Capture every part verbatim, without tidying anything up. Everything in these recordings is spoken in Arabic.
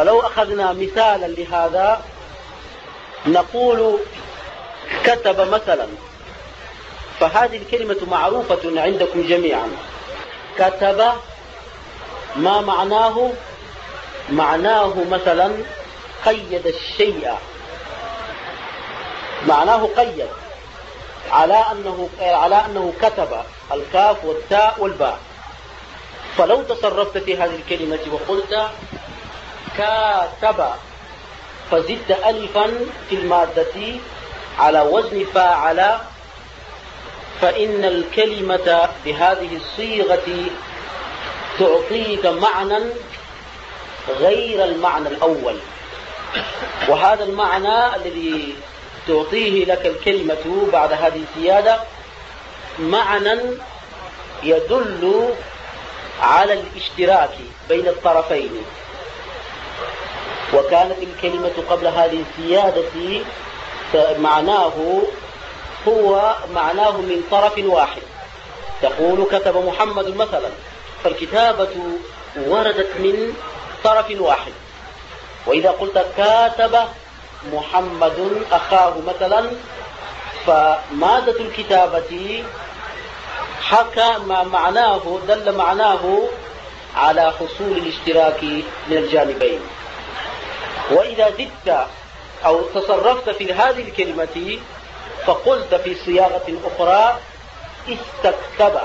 فلو أخذنا مثالا لهذا نقول كتب مثلا، فهذه الكلمة معروفة عندكم جميعا. كتب ما معناه؟ معناه مثلا قيد الشيء، معناه قيد على أنه, على أنه كتب، الكاف والتاء والباء. فلو تصرفت في هذه الكلمة وقلت كاتب فزدت ألفا في المادة على وزن فاعل، فإن الكلمة بهذه الصيغة تعطيك معنى غير المعنى الأول. وهذا المعنى الذي تعطيه لك الكلمة بعد هذه الزيادة معنى يدل على الاشتراك بين الطرفين. وكانت الكلمة قبل هذه الزيادة معناه هو معناه من طرف واحد. تقول كتب محمد مثلا، فالكتابة وردت من طرف واحد. وإذا قلت كاتب محمد أخاه مثلا، فمادة الكتابة حكى ما معناه، دل معناه على حصول الاشتراك من الجانبين. وإذا زدت أو تصرفت في هذه الكلمة فقلت في صياغة أخرى استكتب،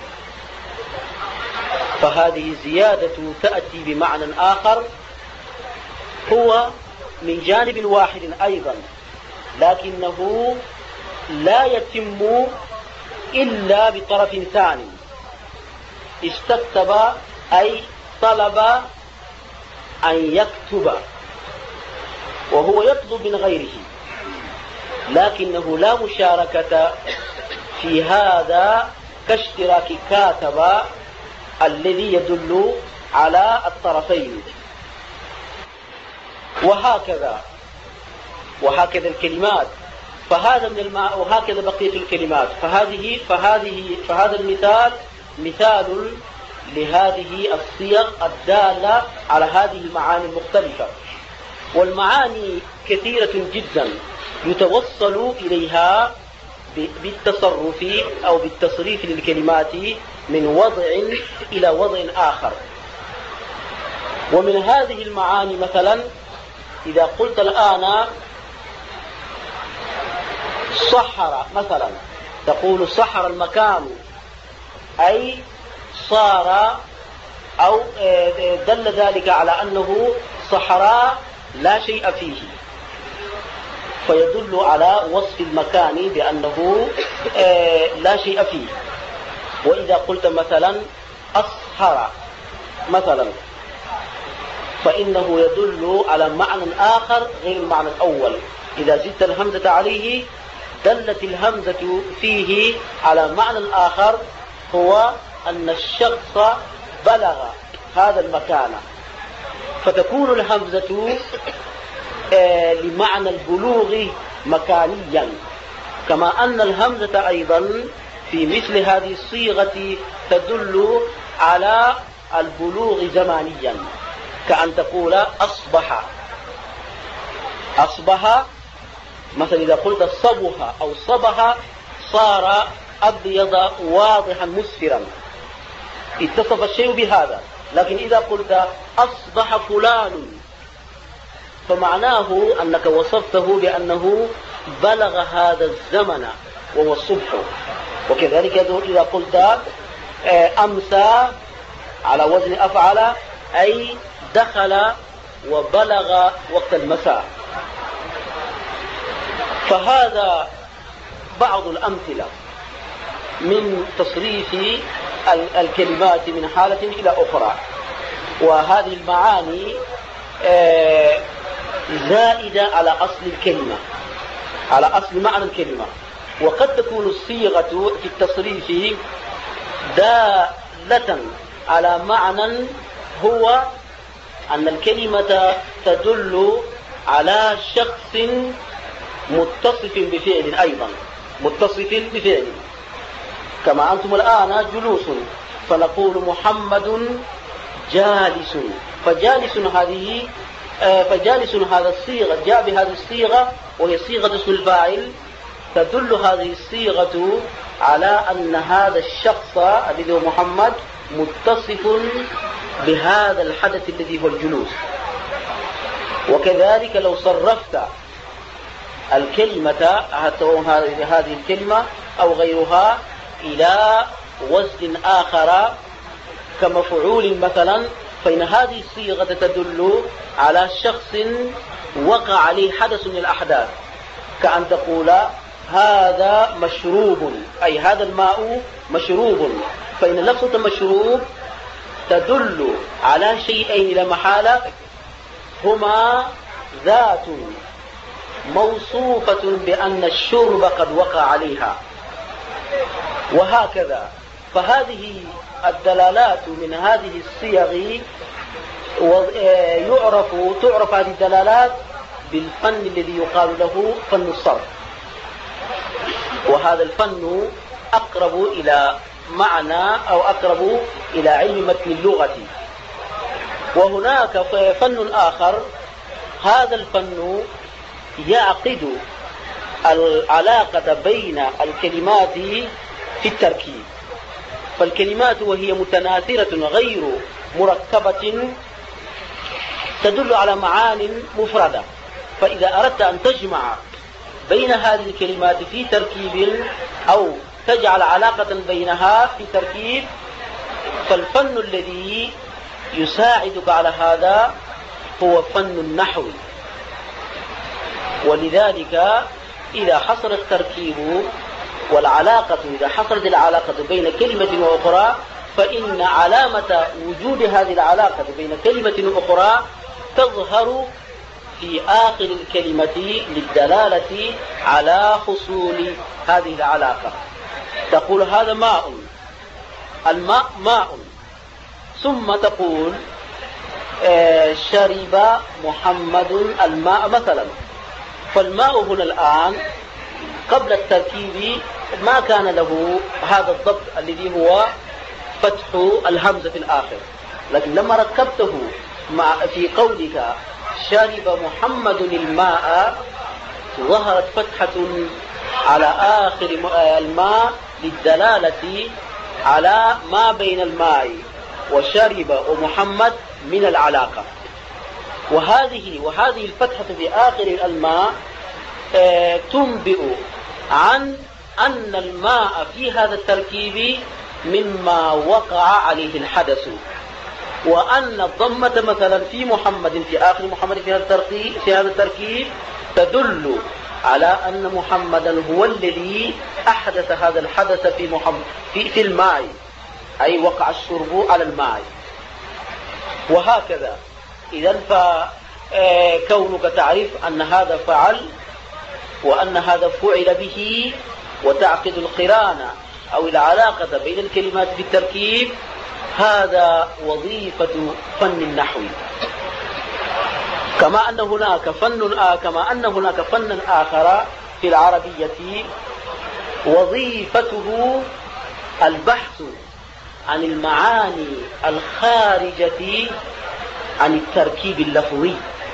فهذه زيادة تأتي بمعنى آخر هو من جانب واحد أيضا، لكنه لا يتم إلا بطرف ثاني. استكتب أي طلب أن يكتب، وهو يطلب من غيره، لكنه لا مشاركة في هذا كاشتراك كاتب الذي يدل على الطرفين. وهكذا وهكذا الكلمات، فهذا من الماء، وهكذا بقية الكلمات. فهذه فهذه فهذا المثال مثال لهذه الصيغ الدالة على هذه المعاني المختلفة. والمعاني كثيرة جدا يتوصل إليها بالتصرف أو بالتصريف للكلمات من وضع إلى وضع آخر. ومن هذه المعاني مثلا إذا قلت الآن صحر مثلا، تقول صحر المكان، أي صار أو دل ذلك على أنه صحراء لا شيء فيه، فيدل على وصف المكان بأنه لا شيء فيه. وإذا قلت مثلا أصهر مثلا، فإنه يدل على معنى آخر غير المعنى الأول. إذا زدت الهمزة عليه دلت الهمزة فيه على معنى آخر، هو أن الشخص بلغ هذا المكان، فتكون الهمزة لمعنى البلوغ مكانيا، كما أن الهمزة أيضا في مثل هذه الصيغة تدل على البلوغ زمانيا، كأن تقول أصبح. أصبح مثلا إذا قلت صبح أو صبح صار أبيض واضحا مسفرا، اتصف الشيء بهذا. لكن إذا قلت أصبح فلان فمعناه أنك وصفته بأنه بلغ هذا الزمن وهو الصبح. وكذلك إذا قلت أمسى على وزن أفعل، أي دخل وبلغ وقت المساء. فهذا بعض الأمثلة من تصريف الكلمات من حالة إلى أخرى. وهذه المعاني زائدة على أصل الكلمة، على أصل معنى الكلمة. وقد تكون الصيغة في التصريف دالة على معنى هو أن الكلمة تدل على شخص متصف بفعل، أيضا متصف بفعل، كما أنتم الآن جلوس، فنقول محمد جالس، فجالس هذه فجالس هذا الصيغة جاء بهذه الصيغة وهي صيغة اسم الفاعل، تدل هذه الصيغة على أن هذا الشخص الذي هو محمد متصف بهذا الحدث الذي هو الجلوس. وكذلك لو صرفت الكلمة هذه الكلمة أو غيرها إلى وزن آخر كمفعول مثلا، فإن هذه الصيغة تدل على شخص وقع عليه حدث من الأحداث، كأن تقول هذا مشروب، أي هذا الماء مشروب، فإن لفظة مشروب تدل على شيئين لا محالة هما ذات موصوفة بأن الشرب قد وقع عليها، وهكذا. فهذه الدلالات من هذه الصيغ يعرف تعرف هذه الدلالات بالفن الذي يقال له فن الصرف، وهذا الفن أقرب إلى معنى أو أقرب إلى علم متن اللغة. وهناك فن آخر، هذا الفن يعقد العلاقة بين الكلمات في التركيب، فالكلمات وهي متناثرة غير مركبة تدل على معان مفردة، فإذا أردت أن تجمع بين هذه الكلمات في تركيب أو تجعل علاقة بينها في تركيب، فالفن الذي يساعدك على هذا هو فن النحو. ولذلك إذا حصل التركيب والعلاقة، إذا حصلت العلاقة بين كلمة وأخرى، فإن علامة وجود هذه العلاقة بين كلمة وأخرى تظهر في آخر الكلمة للدلالة على حصول هذه العلاقة. تقول هذا ماء، الماء ماء، ثم تقول آه شرب محمد الماء مثلا. فالماء هنا الآن قبل التركيب ما كان له هذا الضبط الذي هو فتح الهمزة في الآخر، لكن لما ركبته مع في قولك شرب محمد الماء ظهرت فتحة على آخر الماء للدلالة على ما بين الماء وشرب ومحمد من العلاقة. وهذه وهذه الفتحة في آخر الماء آه تنبئ عن أن الماء في هذا التركيب مما وقع عليه الحدث، وأن الضمة مثلا في محمد في آخر محمد في هذا التركيب في هذا التركيب تدل على أن محمدا هو الذي أحدث هذا الحدث في محمد في, في الماء، أي وقع الشرب على الماء. وهكذا إذن فكونك تعرف أن هذا فعل وأن هذا فعل به، وتعقد القرانة أو العلاقة بين الكلمات في التركيب، هذا وظيفة فن النحو. كما أن هناك فن كما أن هناك فن آخر في العربية وظيفته البحث عن المعاني الخارجة عن التركيب اللفظي،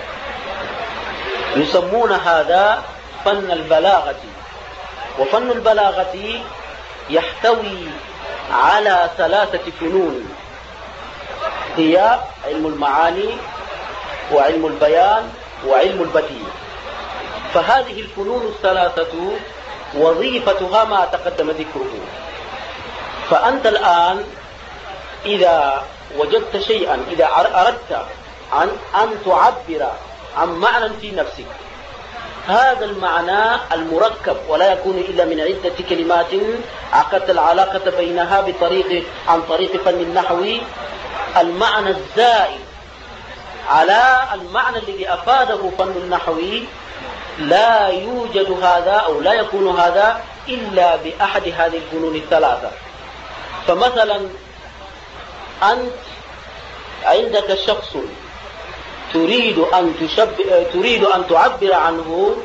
يسمون هذا فن البلاغة. وفن البلاغة يحتوي على ثلاثة فنون، هي علم المعاني وعلم البيان وعلم البديع. فهذه الفنون الثلاثة وظيفتها ما تقدم ذكره. فأنت الآن إذا وجدت شيئا، إذا أردت عن أن تعبر عن معنى في نفسك، هذا المعنى المركب ولا يكون إلا من عدة كلمات عقدت العلاقة بينها بطريق عن طريق فن النحو، المعنى الزائد على المعنى الذي أفاده فن النحو لا يوجد هذا أو لا يكون هذا إلا بأحد هذه الفنون الثلاثة. فمثلا أنت عندك شخص تريد أن تشبه تريد أن تعبر عنه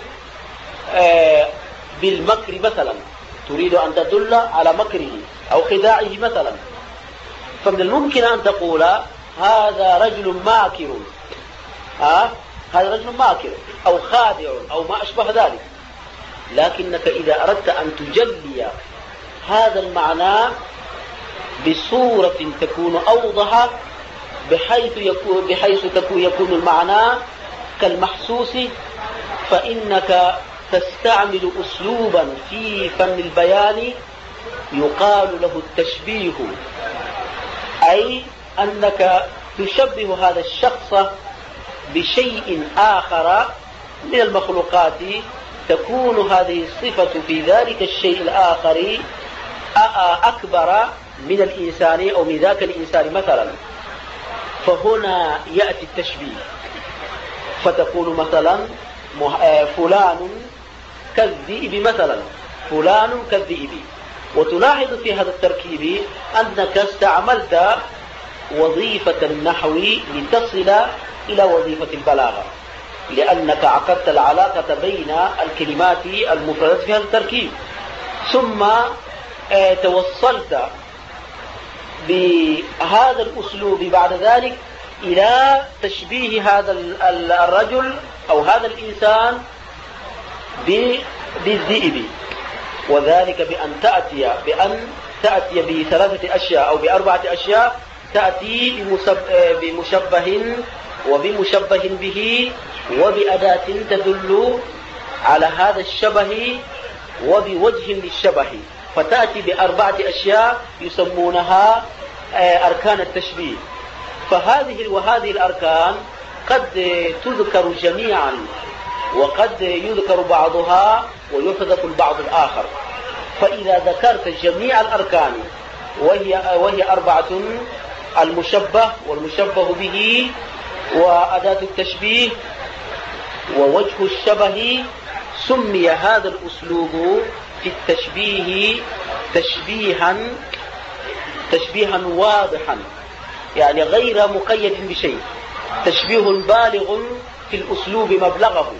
بالمكر مثلا، تريد أن تدل على مكره أو خداعه مثلا، فمن الممكن أن تقول هذا رجل ماكر، ها هذا رجل ماكر أو خادع أو ما أشبه ذلك. لكنك إذا أردت أن تجلي هذا المعنى بصورة تكون أوضح بحيث يكون, بحيث تكون يكون المعنى كالمحسوس، فإنك تستعمل أسلوبا في فن البيان يقال له التشبيه، أي أنك تشبه هذا الشخص بشيء آخر من المخلوقات، تكون هذه الصفة في ذلك الشيء الآخر أكبر من الإنسان أو من ذاك الإنسان مثلا. فهنا يأتي التشبيه، فتقول مثلا فلان كالذئب مثلا، فلان كالذئب. وتلاحظ في هذا التركيب أنك استعملت وظيفة النحو لتصل إلى وظيفة البلاغة، لأنك عقدت العلاقة بين الكلمات المفردة في هذا التركيب، ثم توصلت بهذا الأسلوب بعد ذلك إلى تشبيه هذا الرجل أو هذا الإنسان بالذئب، وذلك بأن تأتي بأن تأتي بثلاثة أشياء أو بأربعة أشياء. تأتي بمشبه وبمشبه به وبأداة تدل على هذا الشبه وبوجه للشبه، فتأتي بأربعة أشياء يسمونها أركان التشبيه. فهذه وهذه الأركان قد تذكر جميعا وقد يذكر بعضها ويحذف البعض الآخر. فإذا ذكرت جميع الأركان وهي, وهي أربعة: المشبه والمشبه به وأداة التشبيه ووجه الشبه، سمي هذا الأسلوب في التشبيه تشبيها تشبيها واضحا، يعني غير مقيد بشيء، تشبيه بالغ في الأسلوب مبلغه.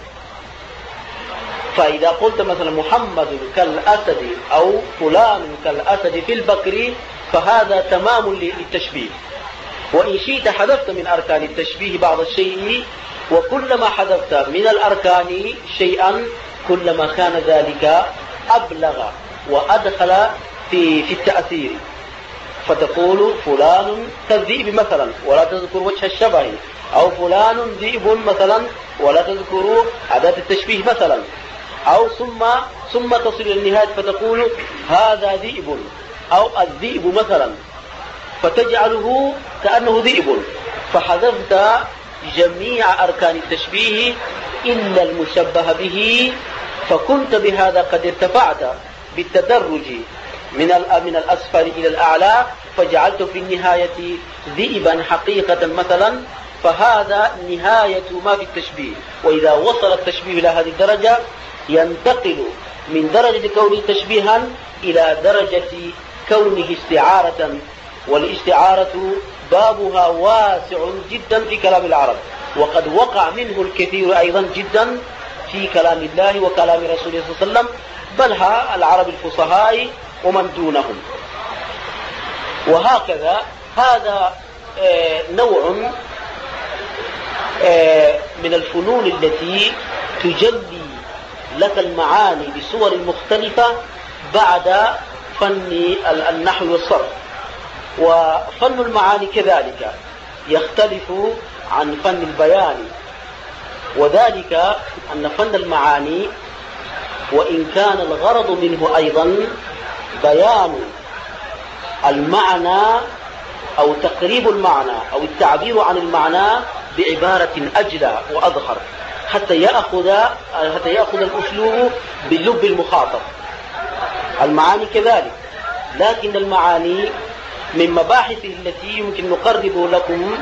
فإذا قلت مثلا محمد كالأسد أو فلان كالأسد في البكر، فهذا تمام للتشبيه. وإن شئت حذفت من أركان التشبيه بعض الشيء، وكلما حذفت من الأركان شيئا كلما كان ذلك أبلغ وأدخل في في التأثير. فتقول فلان كالذئب مثلا ولا تذكر وجه الشبه، أو فلان ذئب مثلا ولا تذكر أداة التشبيه مثلا، أو ثم ثم تصل إلى النهاية فتقول هذا ذئب أو الذئب مثلا، فتجعله كأنه ذئب، فحذفت جميع أركان التشبيه إلا المشبه به. فكنت بهذا قد ارتفعت بالتدرج من من الأسفل إلى الأعلى، فجعلت في النهاية ذئبا حقيقة مثلا، فهذا نهاية ما في التشبيه. وإذا وصل التشبيه إلى هذه الدرجة ينتقل من درجة كونه تشبيها إلى درجة كونه استعارة، والاستعارة بابها واسع جدا في كلام العرب، وقد وقع منه الكثير أيضا جدا في كلام الله وكلام رسوله صلى الله عليه وسلم، بل ها العرب الفصحاء ومن دونهم. وهكذا هذا نوع من الفنون التي تجلي لك المعاني بصور مختلفة بعد فن النحو والصرف. وفن المعاني كذلك يختلف عن فن البيان، وذلك أن فن المعاني وإن كان الغرض منه أيضا بيان المعنى أو تقريب المعنى أو التعبير عن المعنى بعبارة أجلى وأظهر، حتى يأخذ حتى يأخذ الأسلوب باللب المخاطب. المعاني كذلك، لكن المعاني من مباحثه التي يمكن نقرب لكم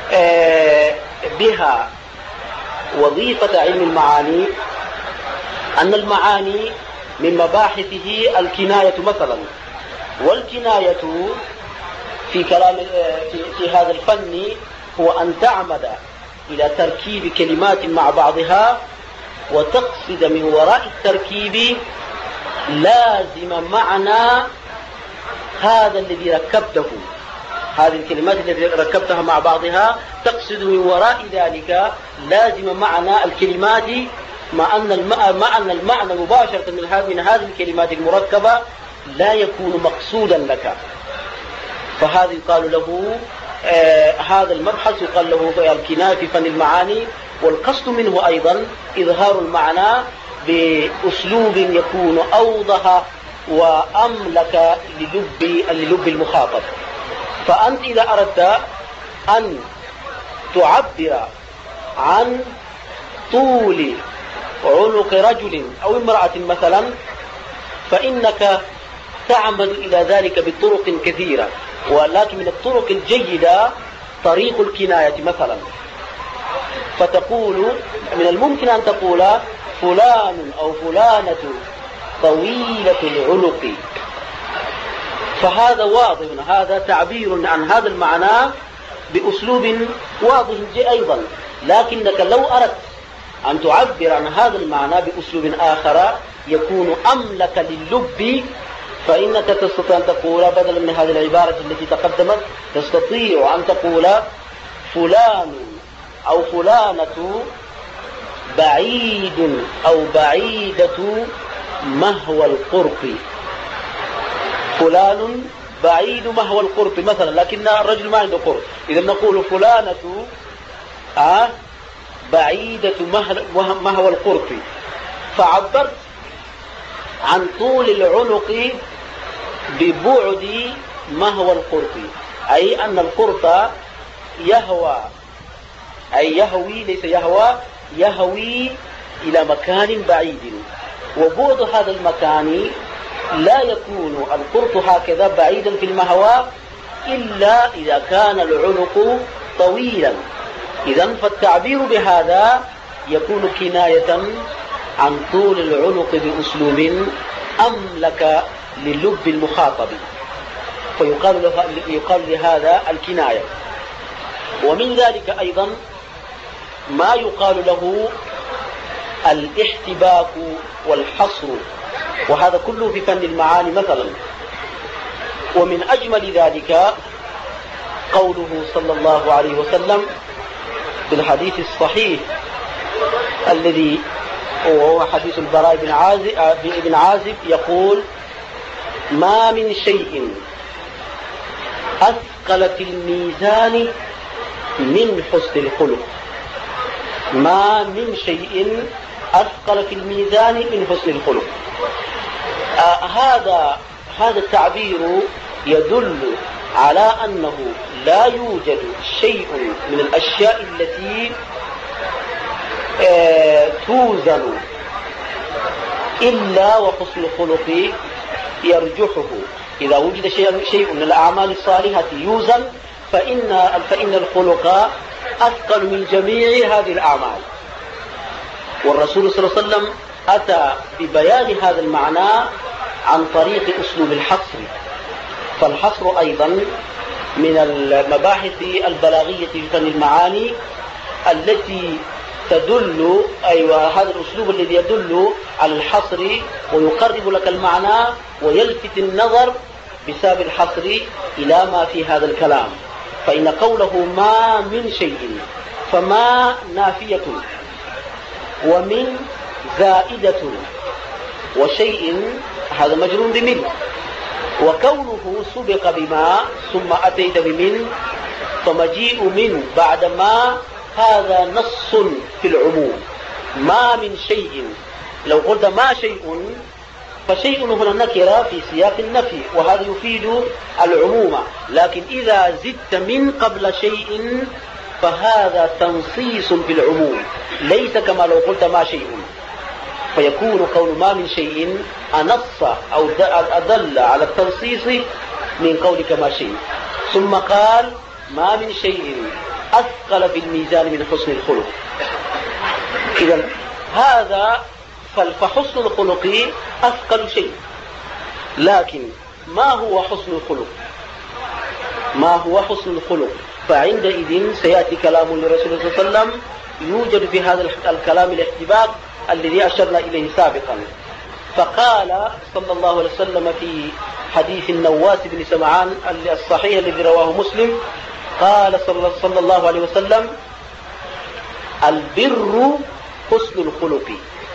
بها وظيفة علم المعاني، أن المعاني من مباحثه الكناية مثلا. والكناية في كلام في, في هذا الفن هو أن تعمد إلى تركيب كلمات مع بعضها، وتقصد من وراء التركيب لازم معنى هذا الذي ركبته، هذه الكلمات التي ركبتها مع بعضها تقصد من وراء ذلك لازم معنى الكلمات، مع أن مع أن المعنى مباشرة من هذه الكلمات المركبة لا يكون مقصودا لك. فهذا يقال له آه هذا المبحث يقال له الكناية في فن المعاني، والقصد منه أيضا إظهار المعنى بأسلوب يكون أوضح وأملك للب للب المخاطب. فأنت إذا أردت أن تعبر عن طول عنق رجل أو امرأة مثلا، فإنك تعمد إلى ذلك بطرق كثيرة، ولكن من الطرق الجيدة طريق الكناية مثلا. فتقول من الممكن أن تقول فلان أو فلانة طويلة العنق، فهذا واضح، هذا تعبير عن هذا المعنى بأسلوب واضح أيضا. لكنك لو أردت أن تعبر عن هذا المعنى بأسلوب آخر يكون أملك لللب، فإنك تستطيع أن تقول بدلا من هذه العبارة التي تقدمت، تستطيع أن تقول فلان أو فلانة بعيد أو بعيدة مهوى القرب. فلان بعيد مهوى القرب مثلا، لكن الرجل ما عنده قرب، إذا نقول فلانة آه بعيدة مهوى القرب. فعبرت عن طول العنق ببعد مهوى القرب، أي أن القرب يهوى، أي يهوي ليس يهوى، يهوي إلى مكان بعيد، وبعد هذا المكان لا يكون القرط هكذا بعيدا في المهوى إلا إذا كان العنق طويلا. إذن فالتعبير بهذا يكون كناية عن طول العنق بأسلوب أملك للب المخاطب، فيقال له يقال لهذا الكناية. ومن ذلك أيضا ما يقال له الاحتباك والحصر، وهذا كله في فن المعاني مثلا. ومن أجمل ذلك قوله صلى الله عليه وسلم بالحديث الصحيح الذي وهو حديث البراء بن عازب, بن عازب يقول: ما من شيء أثقل في الميزان من حسن الخلق. ما من شيء أثقل في الميزان من حسن الخلق. آه هذا هذا التعبير يدل على أنه لا يوجد شيء من الأشياء التي آه توزن إلا وحسن الخلق يرجحه. إذا وجد شيء, شيء من الأعمال الصالحة يوزن فإن, فإن الخلق أثقل من جميع هذه الأعمال. والرسول صلى الله عليه وسلم أتى ببيان هذا المعنى عن طريق أسلوب الحصر. فالحصر أيضا من المباحث البلاغية في فن المعاني التي تدل، أيوة هذا الأسلوب الذي يدل على الحصر ويقرب لك المعنى ويلفت النظر بسبب الحصر إلى ما في هذا الكلام. فإن قوله ما من شيء، فما نافية، ومن زائدة، وشيء هذا مجرور بمن، وكونه سبق بما ثم أتيت بمن، فمجيء من بعد ما هذا نص في العموم. ما من شيء، لو قلت ما شيء فشيء هنا نكرة في سياق النفي وهذا يفيد العموم، لكن إذا زدت من قبل شيء فهذا تنصيص في العموم ليس كما لو قلت ما شيء، فيكون قول ما من شيء أنص أو أدل على التنصيص من قولك ما شيء. ثم قال ما من شيء أثقل في الميزان من حسن الخلق. إذن هذا فحسن الخلق أثقل شيء، لكن ما هو حسن الخلق؟ ما هو حسن الخلق؟ فعندئذ سيأتي كلام لرسول الله صلى الله عليه وسلم يوجد في هذا الكلام الاحتباك الذي أشرنا إليه سابقا. فقال صلى الله عليه وسلم في حديث النواس بن سمعان الصحيح الذي رواه مسلم، قال صلى الله عليه وسلم: البر حسن الخلق،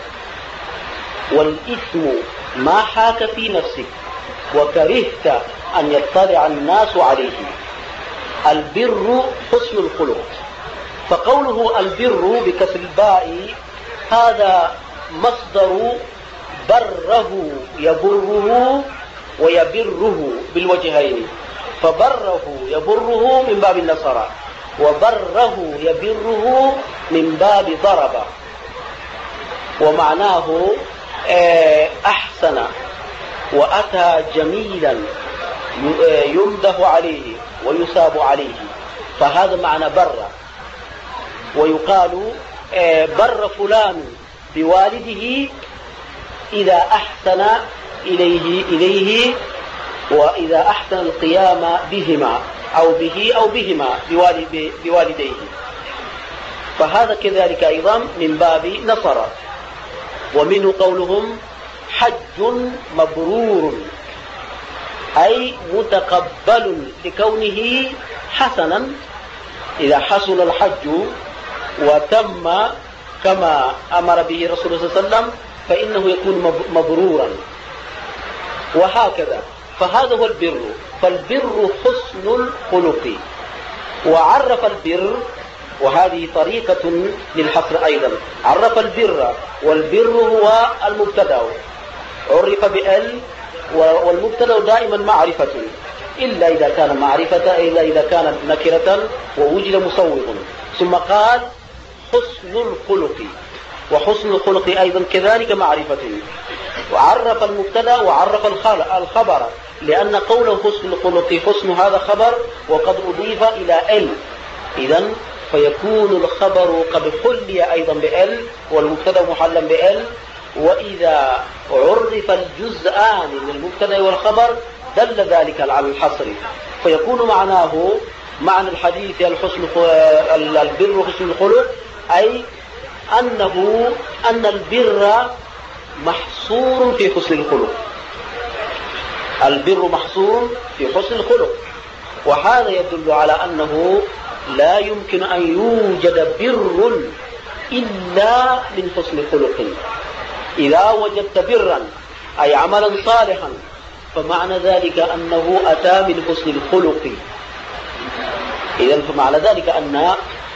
والإثم ما حاك في نفسك وكرهت أن يطلع الناس عليه. البر حسن الخلق. فقوله البر بكسر الباء هذا مصدر بره يبره ويبره بالوجهين، فبره يبره من باب النصر، وبره يبره من باب ضرب، ومعناه أحسن وأتى جميلا يمدح عليه ويثاب عليه، فهذا معنى بر. ويقال بر فلان بوالده إذا أحسن إليه إليه وإذا أحسن القيام بهما أو به أو بهما بوالديه، فهذا كذلك أيضا من باب نصر. ومنه قولهم حج مبرور، أي متقبل لكونه حسنا. إذا حصل الحج وتم كما أمر به رسول الله صلى الله عليه وسلم فإنه يكون مبرورا، وهكذا. فهذا هو البر. فالبر حسن الخلق. وعرف البر، وهذه طريقة للحصر أيضا، عرف البر، والبر هو المبتدأ، عرف بال، والمبتدأ دائما معرفة إلا إذا كان معرفة، إلا إذا كانت نكرة ووجد مصوغ. ثم قال حسن الخلق، وحسن الخلق أيضا كذلك معرفة. وعرف المبتدأ وعرف الخبر، لأن قوله حسن الخلق، حسن هذا خبر وقد أضيف إلى ال، إذن فيكون الخبر قد حلي أيضا بال، والمبتدأ محلا بال. وإذا عرف الجزءان من المبتدأ والخبر دل ذلك على الحصر، فيكون معناه معنى الحديث الحسن البر حسن الخلق، أي أنه أن البر محصور في حسن الخلق. البر محصور في حسن الخلق، وهذا يدل على أنه لا يمكن أن يوجد بر إلا من حسن خلق. إذا وجدت برا أي عملا صالحا فمعنى ذلك أنه أتى من حسن الخلق. إذن فمعنى ذلك أن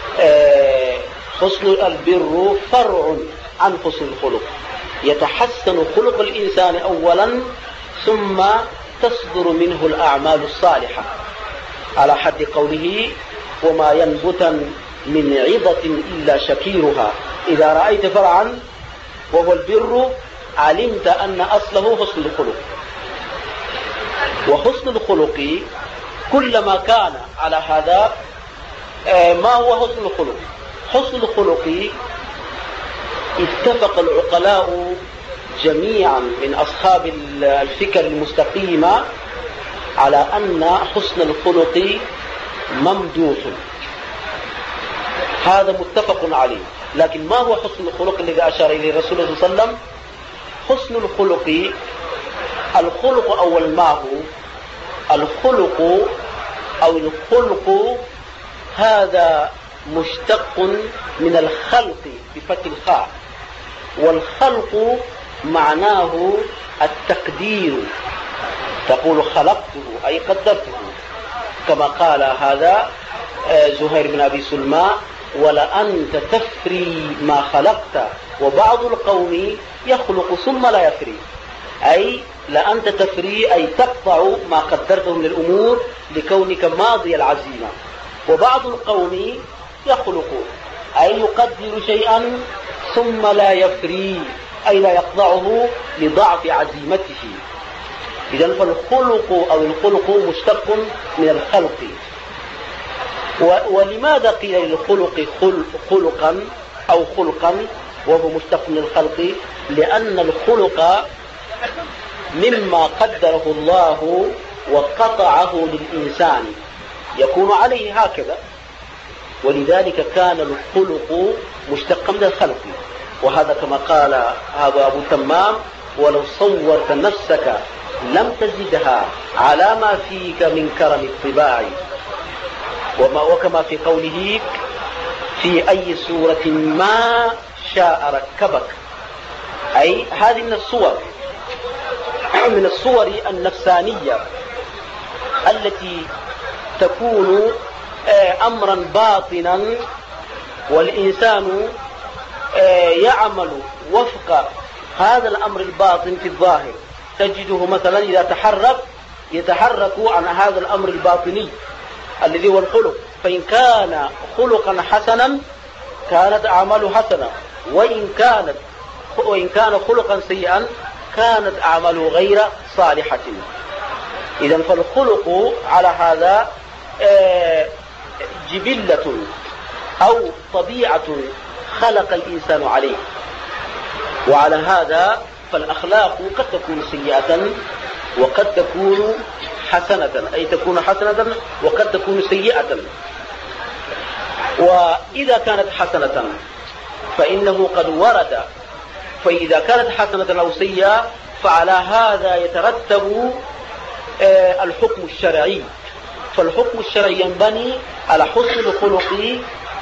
حسن البر فرع عن حسن الخلق، يتحسن خلق الإنسان أولا ثم تصدر منه الأعمال الصالحة، على حد قوله وما ينبتا من عظة إلا شكيرها. إذا رأيت فرعا وهو البر علمت أن أصله حسن الخلق. وحسن الخلق كلما كان على هذا. ما هو حسن الخلق؟ حسن الخلق اتفق العقلاء جميعا من أصحاب الفكر المستقيمة على أن حسن الخلق ممدوح، هذا متفق عليه. لكن ما هو حسن الخلق الذي أشار إليه الرسول صلى الله عليه وسلم؟ حسن الخلق، الخلق أول ما هو الخلق أو الخلق هذا مشتق من الخلق بفتح الخاء، والخلق معناه التقدير، تقول خلقته أي قدرته، كما قال هذا زهير بن أبي سلمى ولأنت تفري ما خلقت وبعض القوم يخلق ثم لا يفري، أي لأنت تفري أي تقطع ما قدرته من الأمور لكونك ماضي العزيمة، وبعض القوم يخلق أي يقدر شيئا ثم لا يفري أي لا يقطعه لضعف عزيمته. إذن فالخلق أو الخلق مشتق من الخلق. ولماذا قيل للخلق خلقا أو خلقا وهو مشتق من الخلق؟ لأن الخلق مما قدره الله وقطعه للإنسان يكون عليه هكذا، ولذلك كان الخلق مشتقا من الخلق. وهذا كما قال هذا أبو تمام ولو صورت نفسك لم تزدها على ما فيك من كرم الطباع. وما وكما في قوله في أي صورة ما شاء ركبك، أي هذه من الصور من الصور النفسانية التي تكون أمرا باطنا، والإنسان يعمل وفق هذا الأمر الباطن في الظاهر. تجده مثلا إذا تحرك يتحرك عن هذا الأمر الباطني الذي هو الخلق، فإن كان خلقا حسنا كانت أعماله حسنة، وإن كانت وإن كان خلقا سيئا كانت أعماله غير صالحة. إذن فالخلق على هذا جبلة أو طبيعة خلق الإنسان عليه، وعلى هذا فالأخلاق قد تكون سيئة وقد تكون حسنة، أي تكون حسنة وقد تكون سيئة. وإذا كانت حسنة فإنه قد ورد، فإذا كانت حسنة أو سيئة فعلى هذا يترتب الحكم الشرعي. فالحكم الشرعي ينبني على حسن الخلق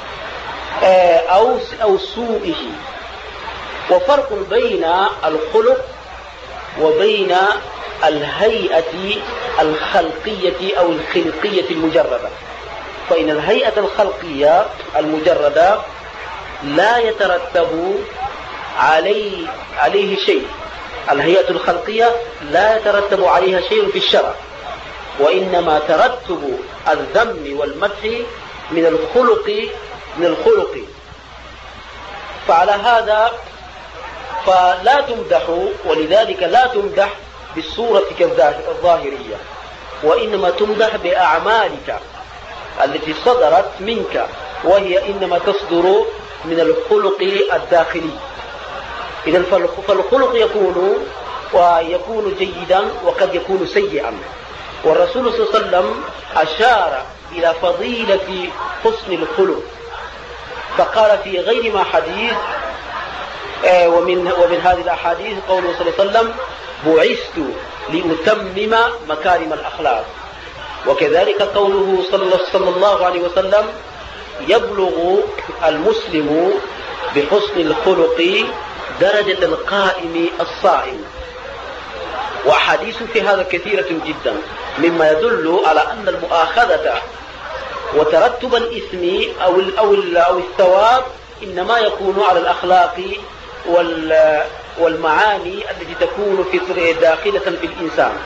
أو أو سوءه. وفرق بين الخلق وبين الهيئة الخلقية أو الخلقية المجردة. فإن الهيئة الخلقية المجردة لا يترتب عليه عليه شيء، الهيئة الخلقية لا يترتب عليها شيء في الشرع، وإنما ترتب الذم والمدح من الخلق من الخلق. فعلى هذا فلا تمدح، ولذلك لا تمدح بالصورة الظاهرية، وإنما تمدح بأعمالك التي صدرت منك، وهي إنما تصدر من الخلق الداخلي. إذن فالخلق يكون ويكون جيدا وقد يكون سيئا. والرسول صلى الله عليه وسلم أشار إلى فضيلة حسن الخلق، فقال في غير ما حديث ومن ومن هذه الأحاديث قوله صلى الله عليه وسلم: بعثت لأتمم مكارم الأخلاق. وكذلك قوله صلى الله عليه وسلم: يبلغ المسلم بحسن الخلق درجة القائم الصائم. وأحاديث في هذا كثيرة جدا، مما يدل على أن المؤاخذة وترتب الإثم أو أو أو الثواب إنما يكون على الأخلاق والمعاني التي تكون في داخلة في الإنسان.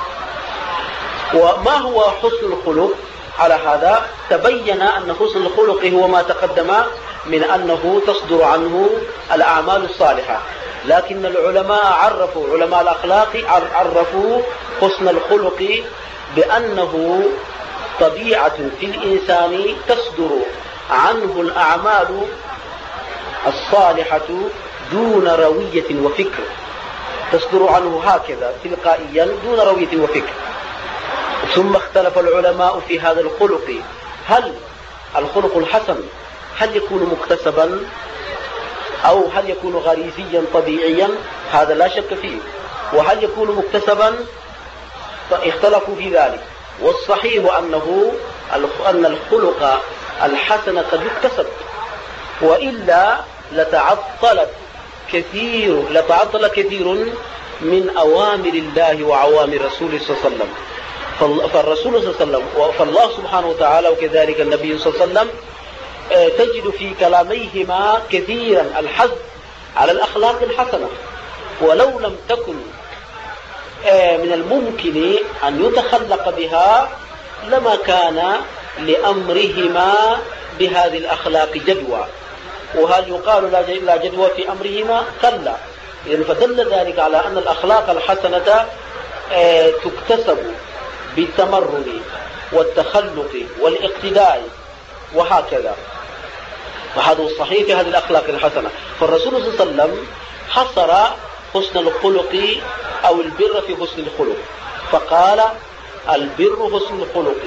وما هو حسن الخلق؟ على هذا تبين أن حسن الخلق هو ما تقدم من أنه تصدر عنه الأعمال الصالحة، لكن العلماء عرفوا علماء الأخلاق عرفوا حسن الخلق بأنه طبيعة في الإنسان تصدر عنه الأعمال الصالحة دون روية وفكر، تصدر عنه هكذا تلقائيا دون روية وفكر. ثم اختلف العلماء في هذا الخلق، هل الخلق الحسن هل يكون مكتسبا أو هل يكون غريزيا طبيعيا؟ هذا لا شك فيه. وهل يكون مكتسبا؟ فاختلفوا في ذلك. والصحيح أنه أن الخلق الحسن قد يكتسب، وإلا لتعطلت كثير لتعطل كثير من أوامر الله وأوامر رسوله صلى الله عليه وسلم. فالرسول صلى الله عليه وسلم فالله سبحانه وتعالى وكذلك النبي صلى الله عليه وسلم تجد في كلاميهما كثيرا الحث على الأخلاق الحسنة، ولو لم تكن من الممكن أن يتخلق بها لما كان لأمرهما بهذه الأخلاق جدوى. وهل يقال لا جدوى في أمرهما؟ كلا. يعني فدل ذلك على أن الأخلاق الحسنة تكتسب بالتمرن والتخلق والاقتداء وهكذا. وهذا الصحيح في هذه الأخلاق الحسنة. فالرسول صلى الله عليه وسلم حصر حسن الخلق أو البر في حسن الخلق، فقال: البر حسن الخلق.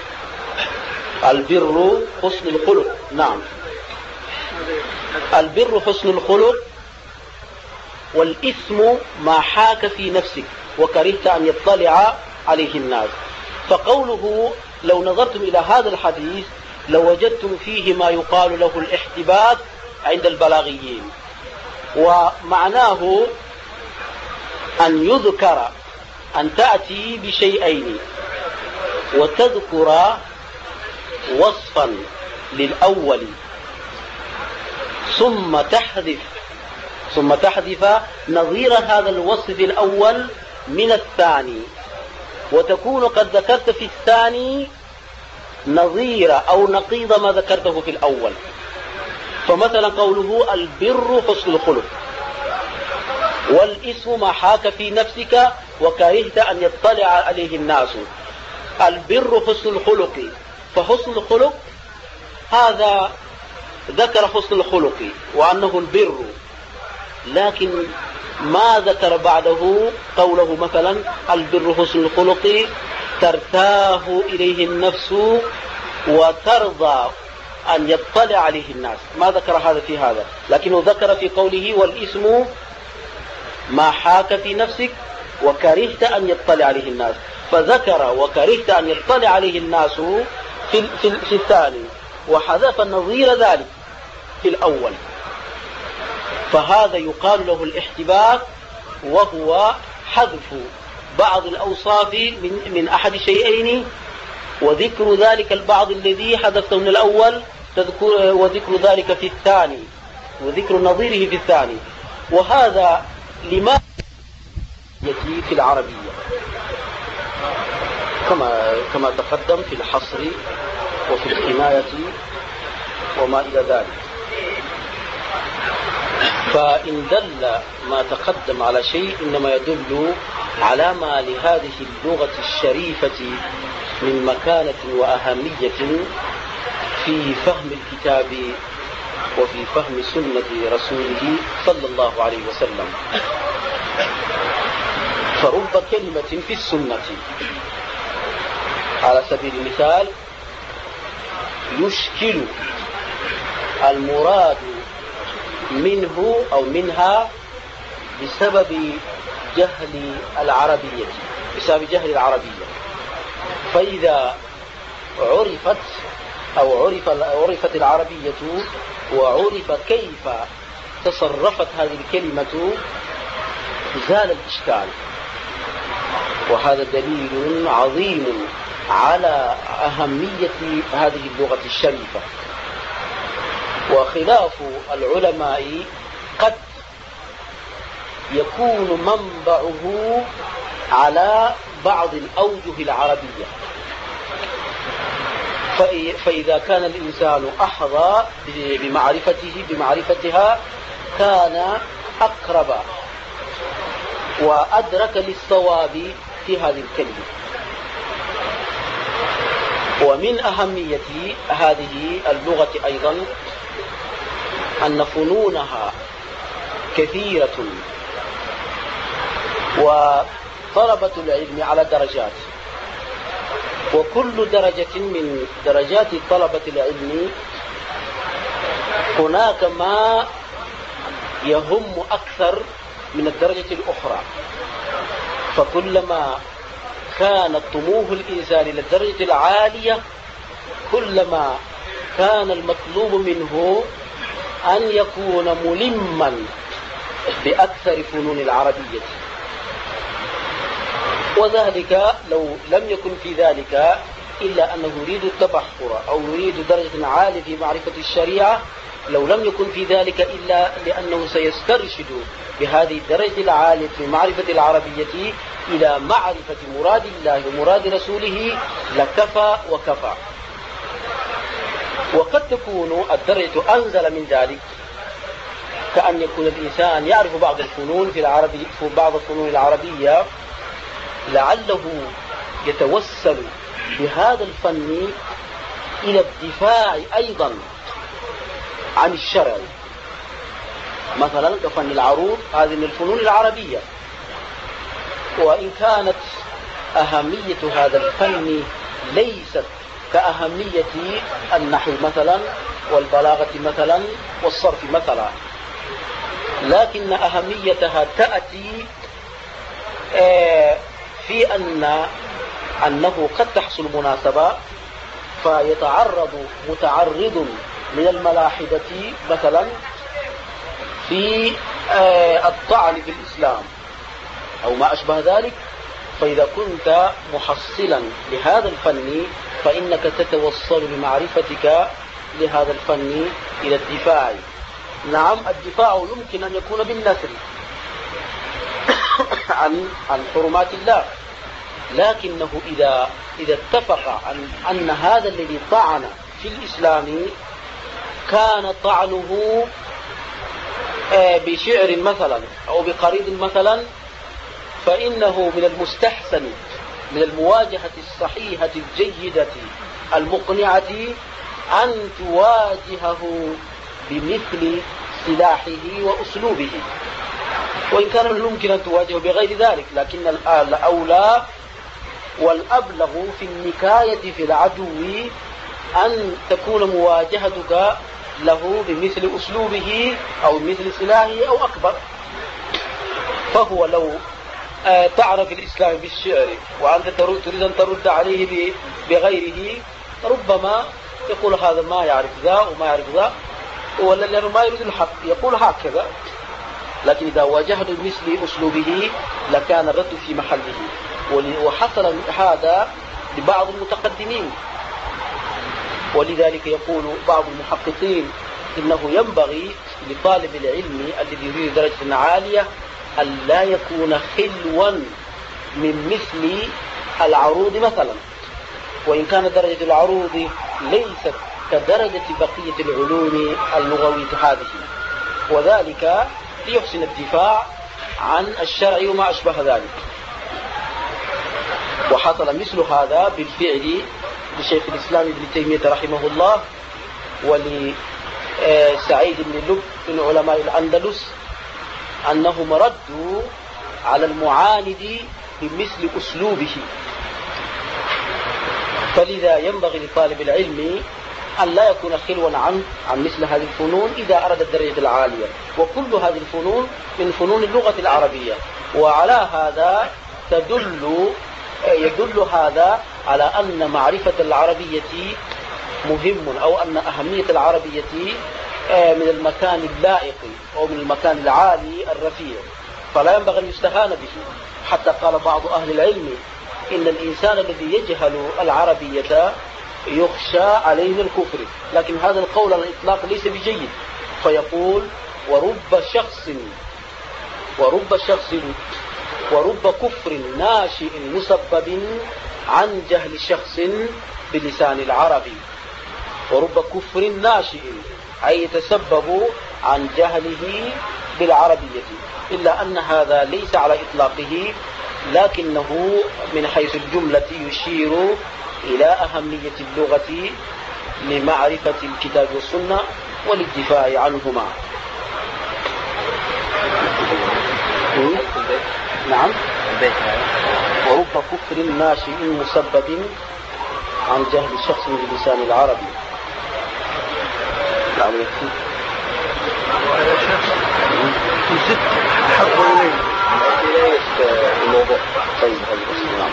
البر حسن الخلق. نعم، البر حسن الخلق والإثم ما حاك في نفسك وكرهت أن يطلع عليه الناس. فقوله لو نظرتم إلى هذا الحديث لوجدتم فيه ما يقال له الاحتباس عند البلاغيين، ومعناه أن يذكر أن تأتي بشيئين وتذكر وصفا للأول ثم تحذف ثم تحذف نظير هذا الوصف الأول من الثاني، وتكون قد ذكرت في الثاني نظير أو نقيض ما ذكرته في الأول. فمثلا قوله البر حسن الخلق، والإثم ما حاك في نفسك وكرهت أن يطلع عليه الناس. البر حسن الخلق، فحسن الخلق هذا ذكر حسن الخلق وأنه البر، لكن ما ذكر بعده قوله مثلا البر حسن الخلق ترتاه إليه النفس وترضى أن يطلع عليه الناس، ما ذكر هذا في هذا، لكنه ذكر في قوله والإثم ما حاك في نفسك وكرهت أن يطلع عليه الناس، فذكر وكرهت أن يطلع عليه الناس في, في, في الثاني، وحذف النظير ذلك في الأول. فهذا يقال له الاحتباس، وهو حذف بعض الأوصاف من, من أحد شيئين وذكر ذلك البعض الذي حذفته من الأول وذكر ذلك في الثاني وذكر نظيره في الثاني. وهذا لما يأتي في العربية كما كما تقدم في الحصر وفي الحماية وما إلى ذلك. فإن دل ما تقدم على شيء إنما يدل على ما لهذه اللغة الشريفة من مكانة وأهمية في فهم الكتاب وفي فهم سنة رسوله صلى الله عليه وسلم. فرب كلمة في السنة على سبيل المثال يشكل المراد منه أو منها بسبب جهل العربية بسبب جهل العربية. فإذا عرفت أو عرف عرفت العربية وعرف كيف تصرفت هذه الكلمة زال الإشكال، وهذا دليل عظيم على أهمية هذه اللغة الشريفة. وخلاف العلماء قد يكون منبعه على بعض الأوجه العربية، فإذا كان الإنسان أحظى بمعرفته بمعرفتها كان أقرب وأدرك للصواب في هذه الكلمة. ومن أهمية هذه اللغة أيضا أن فنونها كثيرة، وطلبة العلم على درجات، وكل درجة من درجات طلبة العلم هناك ما يهم أكثر من الدرجة الأخرى. فكلما كان طموح الإنسان للدرجة العالية كلما كان المطلوب منه أن يكون ملما بأكثر فنون العربية. وذلك لو لم يكن في ذلك إلا أنه يريد التبحر أو يريد درجة عالية في معرفة الشريعة، لو لم يكن في ذلك إلا لأنه سيسترشد بهذه الدرجة العالية في معرفة العربية إلى معرفة مراد الله ومراد رسوله لكفى وكفى. وقد تكون الدرجة أنزل من ذلك، كأن يكون الإنسان يعرف بعض الفنون في العربي في بعض الفنون العربية لعله يتوسل بهذا الفن إلى الدفاع أيضا عن الشرع، مثلا كفن العروض، هذه من الفنون العربية. وإن كانت أهمية هذا الفن ليست كأهمية النحو مثلا والبلاغة مثلا والصرف مثلا، لكن أهميتها تأتي في أن أنه قد تحصل مناسبة فيتعرض متعرض من الملاحدة مثلا في الطعن في الإسلام أو ما أشبه ذلك، فإذا كنت محصلا لهذا الفن فإنك تتوصل بمعرفتك لهذا الفن إلى الدفاع. نعم، الدفاع يمكن أن يكون بالنثر عن عن حرمات الله، لكنه إذا إذا اتفق أن, أن هذا الذي طعن في الإسلام كان طعنه بشعر مثلا أو بقريض مثلا، فإنه من المستحسن من المواجهة الصحيحة الجيدة المقنعة أن تواجهه بمثل سلاحه وأسلوبه، وإن كان من الممكن أن تواجهه بغير ذلك، لكن الأولى والأبلغ في النكاية في العدو أن تكون مواجهتك له بمثل أسلوبه أو مثل سلاحه أو أكبر. فهو لو تعرف الإسلام بالشعر وأنت تريد أن ترد عليه بغيره، ربما يقول هذا ما يعرف ذا وما يعرف ذا، ولا لأنه ما يريد الحق يقول هكذا. لكن إذا واجهته بمثل أسلوبه لكان الرد في محله. وحصل هذا لبعض المتقدمين، ولذلك يقول بعض المحققين إنه ينبغي لطالب العلم الذي يريد درجة عالية أن لا يكون خلوا من مثل العروض مثلا، وإن كانت درجة العروض ليست كدرجة بقية العلوم اللغوية هذه، وذلك ليحسن الدفاع عن الشرع وما أشبه ذلك. وحصل مثل هذا بالفعل لشيخ الإسلام ابن تيمية رحمه الله ولسعيد بن لب من علماء الأندلس، أنهم ردوا على المعاند بمثل أسلوبه. فلذا ينبغي لطالب العلم أن لا يكون خلوا عن عن مثل هذه الفنون إذا أراد الدرجة العالية، وكل هذه الفنون من فنون اللغة العربية. وعلى هذا تدل يدل هذا على أن معرفة العربية مهم، أو أن أهمية العربية من المكان اللائق أو من المكان العالي الرفيع، فلا ينبغي أن يستهان به. حتى قال بعض أهل العلم إن الإنسان الذي يجهل العربية يخشى عليه من الكفر، لكن هذا القول على الإطلاق ليس بجيد. فيقول ورب شخص ورب شخص ورب كفر ناشئ مسبب عن جهل شخص بلسان العربي. ورب كفر ناشئ أي يتسبب عن جهله بالعربية، إلا أن هذا ليس على إطلاقه، لكنه من حيث الجملة يشير إلى أهمية اللغة لمعرفة الكتاب والسنة وللدفاع عنهما. نعم، ورب كفر ناشئ مسبب عن جهل شخص بلسان العربي. نعم، يكفي. وهذا شخص يزد حظ إليه الموضوع. طيب هذا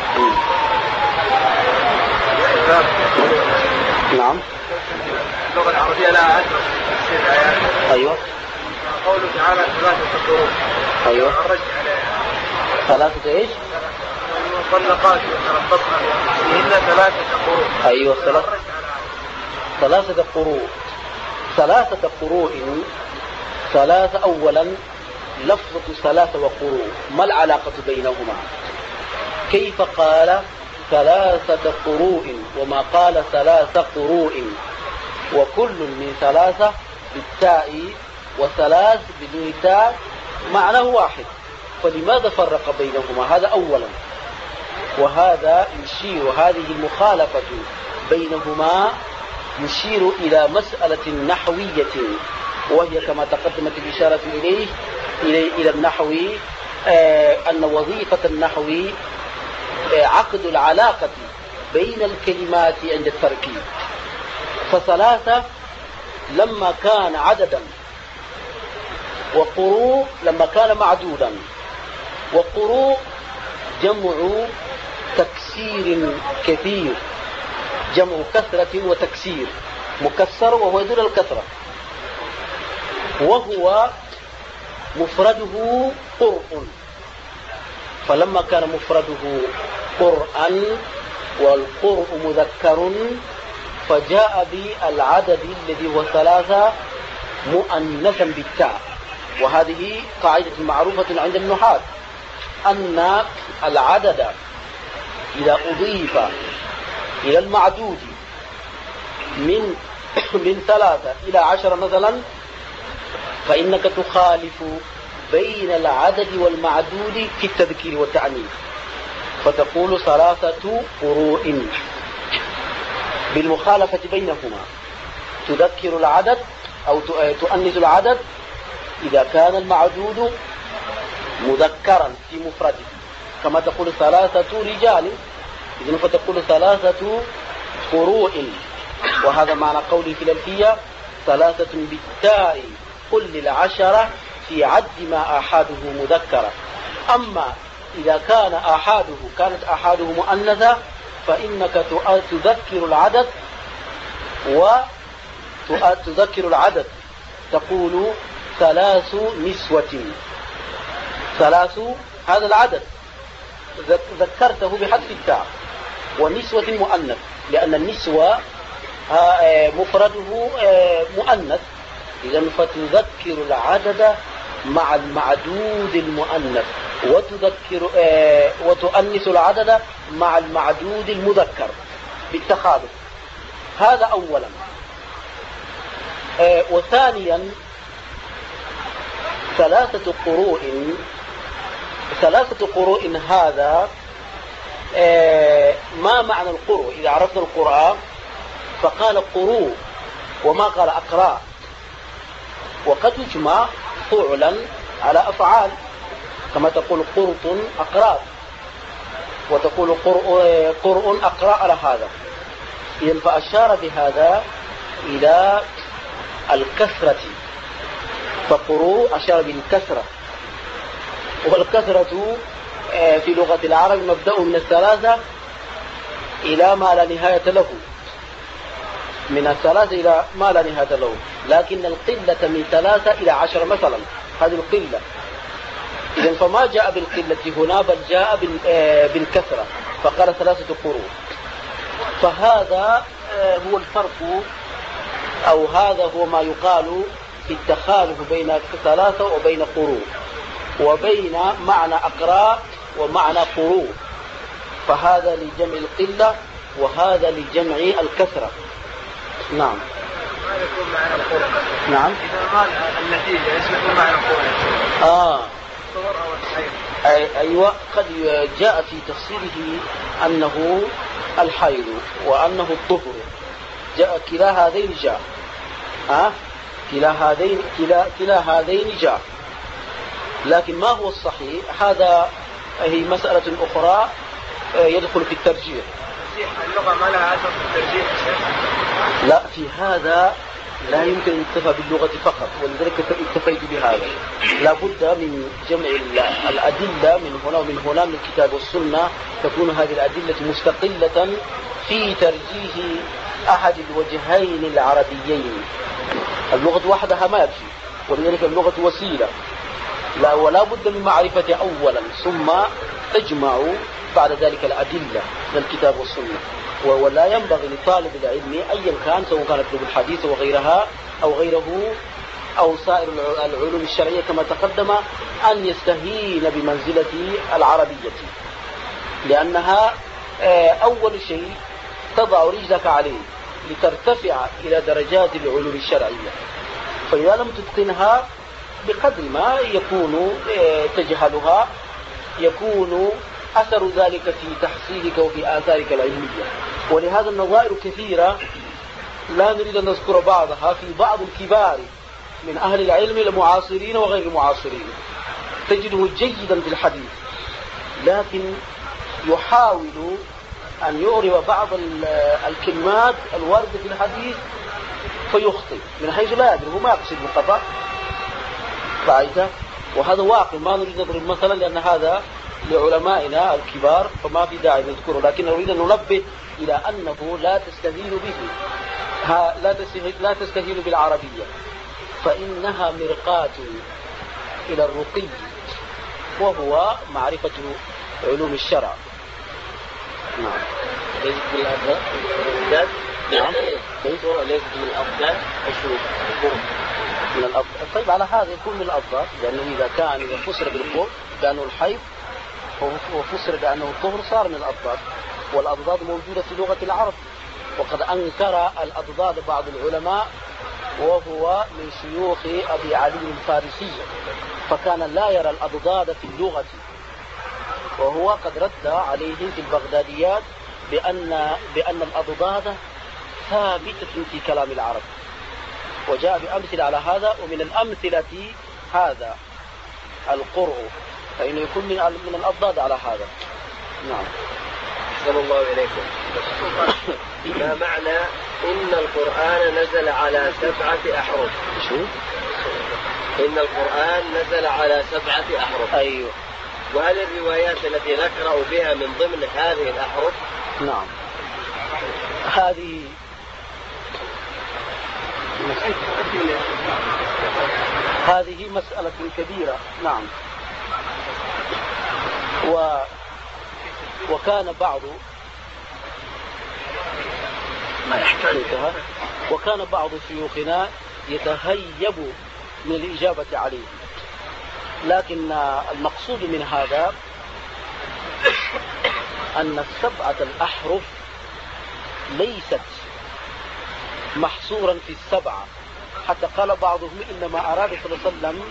نعم. نعم. اللغة العربية لها عشر آيات. أيوة. قوله تعالى ثلاثة قروء. أيوة. الرجع عليها. ثلاثة إيش؟ المطلقات يتربصن بهن ثلاثة قروء. أيوة ثلاثة. ثلاثة قروء. ثلاثة قروء. ثلاثة أولا لفظة ثلاثة وقروء، ما العلاقة بينهما؟ كيف قال ثلاثة قروء وما قال ثلاثة قروء؟ وكل من ثلاثة بالتاء وثلاث بدون تاء معناه واحد، فلماذا فرق بينهما؟ هذا أولا. وهذا يشير، هذه المخالفة بينهما يشير إلى مسألة نحوية، وهي كما تقدمت الإشارة إليه إلى إلى النحو، آه أن وظيفة النحو آه عقد العلاقة بين الكلمات عند التركيب. فثلاثة لما كان عددا وقروء لما كان معدودا. وقروء جمع تكسير كثير، جمع كثرة وتكسير، مكسر وهو يدل الكثرة، وهو مفرده قرء. فلما كان مفرده قرءا والقرء مذكر فجاء بالعدد الذي هو ثلاثة مؤنثا بالتاء. وهذه قاعدة معروفة عند النحاة أن العدد إذا أضيف إلى المعدود من من ثلاثة إلى عشرة مثلا فإنك تخالف بين العدد والمعدود في التذكير والتعنيف، فتقول ثلاثة قروء بالمخالفة بينهما، تذكر العدد أو تؤنث العدد إذا كان المعدود مذكرا في مفرده، كما تقول ثلاثة رجال إذن فتقول ثلاثة قروء. وهذا معنى قولي في الألفية ثلاثة بالتاء قل للعشرة في عد ما آحاده مذكرة. أما إذا كان آحاده كانت آحاده مؤنثة فإنك تذكر العدد وتذكر العدد تقول ثلاث نسوة، ثلاث هذا العدد ذكرته بحذف التاء، ونسوة مؤنث لأن النسوة مفرده مؤنث، إذا فتذكر العدد مع المعدود المؤنث وتذكر وتؤنث العدد مع المعدود المذكر بالتخالف. هذا أولا. وثانيا ثلاثة قروء، ثلاثة قروء هذا ما معنى القروء؟ إذا عرفنا القرآن فقال قروء وما قال أقراء، وقد يجمع فعلا على أفعال كما تقول قرط أقراء وتقول قرء أقراء على هذا. إذن فأشار بهذا إلى الكثرة، فقروء أشار بالكثرة، والكثرة في لغة العرب مبدأ من الثلاثة إلى ما لا نهاية له، من الثلاثة إلى ما لا نهاية له، لكن القلة من ثلاثة إلى عشر مثلا، هذه القلة. إذن فما جاء بالقلة هنا بل جاء بالكثرة، فقال ثلاثة قروء. فهذا هو الفرق، أو هذا هو ما يقال في التخالف بين ثلاثة وبين قروء، وبين معنى أقراء ومعنى قروء، فهذا لجمع القلة وهذا لجمع الكثرة. نعم. ما يكون معنى القرء. نعم. إذا قال النتيجة يكون معنى القرء. آه. الصور أو الحيض. أي أيوة، قد جاء في تفسيره أنه الحيض وأنه الطهر، جاء كلا هذين جاء. آه. كلا هذين كلا كلا هذين جاء، لكن ما هو الصحيح هذا هي مسألة أخرى يدخل في الترجيح. اللغة ما لها أثر في الترجيح. لا، في هذا لا يمكن أن يكتفى باللغة فقط، ولذلك اكتفيت بهذا. لا بد من جمع الأدلة من هنا ومن هنا من الكتاب والسنة، تكون هذه الأدلة مستقلة في ترجيح أحد الوجهين العربيين. اللغة وحدها ما يكفي، ولذلك اللغة وسيلة، لا ولا بد من معرفة أولا ثم تجمع بعد ذلك الأدلة من الكتاب والسنة. ولا ينبغي لطالب العلم أيا كان سواء كانت لغة الحديث وغيرها أو غيره أو سائر العلوم الشرعية كما تقدم أن يستهين بمنزلة العربية، لأنها أول شيء تضع رجلك عليه لترتفع إلى درجات العلوم الشرعية، فإذا لم تتقنها بقدر ما يكون تجهلها يكون أثر ذلك في تحصيلك وفي آثارك العلمية. ولهذا النظائر كثيرة لا نريد أن نذكر بعضها في بعض الكبار من أهل العلم المعاصرين وغير المعاصرين، تجده جيدا في الحديث لكن يحاول أن يعرب بعض الكلمات الواردة في الحديث فيخطئ من حيث لا يدري، هو ما يقصد الخطأ رأيت؟ وهذا واقع، ما نريد نضرب مثلا لأن هذا لعلمائنا الكبار فما في داعي نذكره، لكن نريد أن ننبه إلى أنه لا تستهين به، لا تستهين, لا تستهين بالعربية، فإنها مرقاة إلى الرقي وهو معرفة علوم الشرع. نعم. ليست من الأفضل. نعم. ليست من الأفضل الشروط من الأفضل. طيب على هذا يكون من الأفضل، لأنه إذا كان إذا فسر بالقرب بأنه الحيض وفسر بأنه الطهر صار من الأضداد، والأضداد موجودة في لغة العرب، وقد أنكر الأضداد بعض العلماء وهو من شيوخ أبي علي الفارسي، فكان لا يرى الأضداد في اللغة، وهو قد رد عليه في البغداديات بأن بأن الأضداد ثابتة في كلام العرب، وجاء بأمثلة على هذا، ومن الأمثلة هذا القرء، فإنه يكون من من الأضداد على هذا. نعم. أحسن الله إليكم. ما معنى إن القرآن نزل على سبعة أحرف؟ شو؟ إن القرآن نزل على سبعة أحرف. أيوه. وهل الروايات التي نقرأ بها من ضمن هذه الأحرف؟ نعم. هذه هذه مسألة كبيرة. نعم. و وكان بعض ما يحتاجها وكان بعض شيوخنا يتهيب من الإجابة عليه، لكن المقصود من هذا أن السبعة الأحرف ليست محصورا في السبعة، حتى قال بعضهم إنما أراد صلى الله عليه وسلم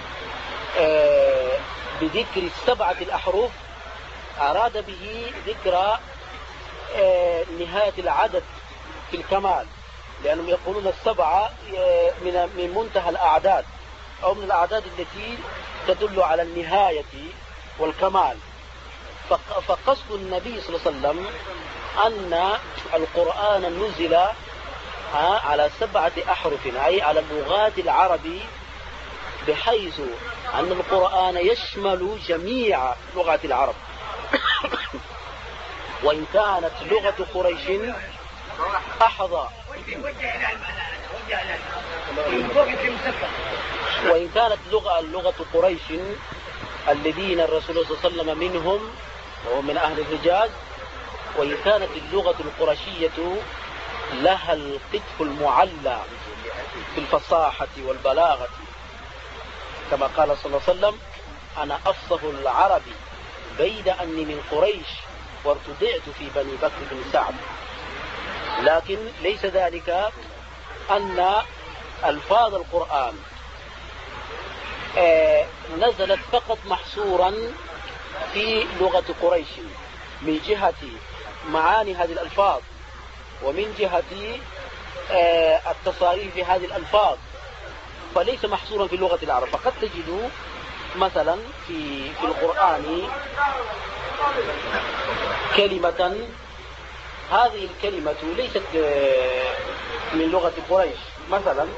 آه بذكر السبعة الأحرف أراد به ذكر آه نهاية العدد في الكمال، لأنهم يقولون السبعة آه من من منتهى الأعداد أو من الأعداد التي تدل على النهاية والكمال. فقصد النبي صلى الله عليه وسلم أن القرآن نزل على سبعة أحرف، أي على اللغات العربي، بحيث أن القرآن يشمل جميع لغات العرب وإن كانت لغة قريش أحظى وإن كانت لغة لغة قريش الذين الرسول صلى الله عليه وسلم منهم وهو من أهل الحجاز، وإن كانت اللغة القرشية لها القطف المعلى في الفصاحة والبلاغة، كما قال صلى الله عليه وسلم: أنا أفصح العرب بيد أني من قريش وارتدعت في بني بكر بن سعد. لكن ليس ذلك أن ألفاظ القرآن نزلت فقط محصورا في لغة قريش من جهة معاني هذه الألفاظ ومن جهة التصاريف في هذه الألفاظ، فليس محصورا في لغة العرب. فقد تجد مثلا في في القرآن كلمة، هذه الكلمة ليست من لغة قريش مثلا.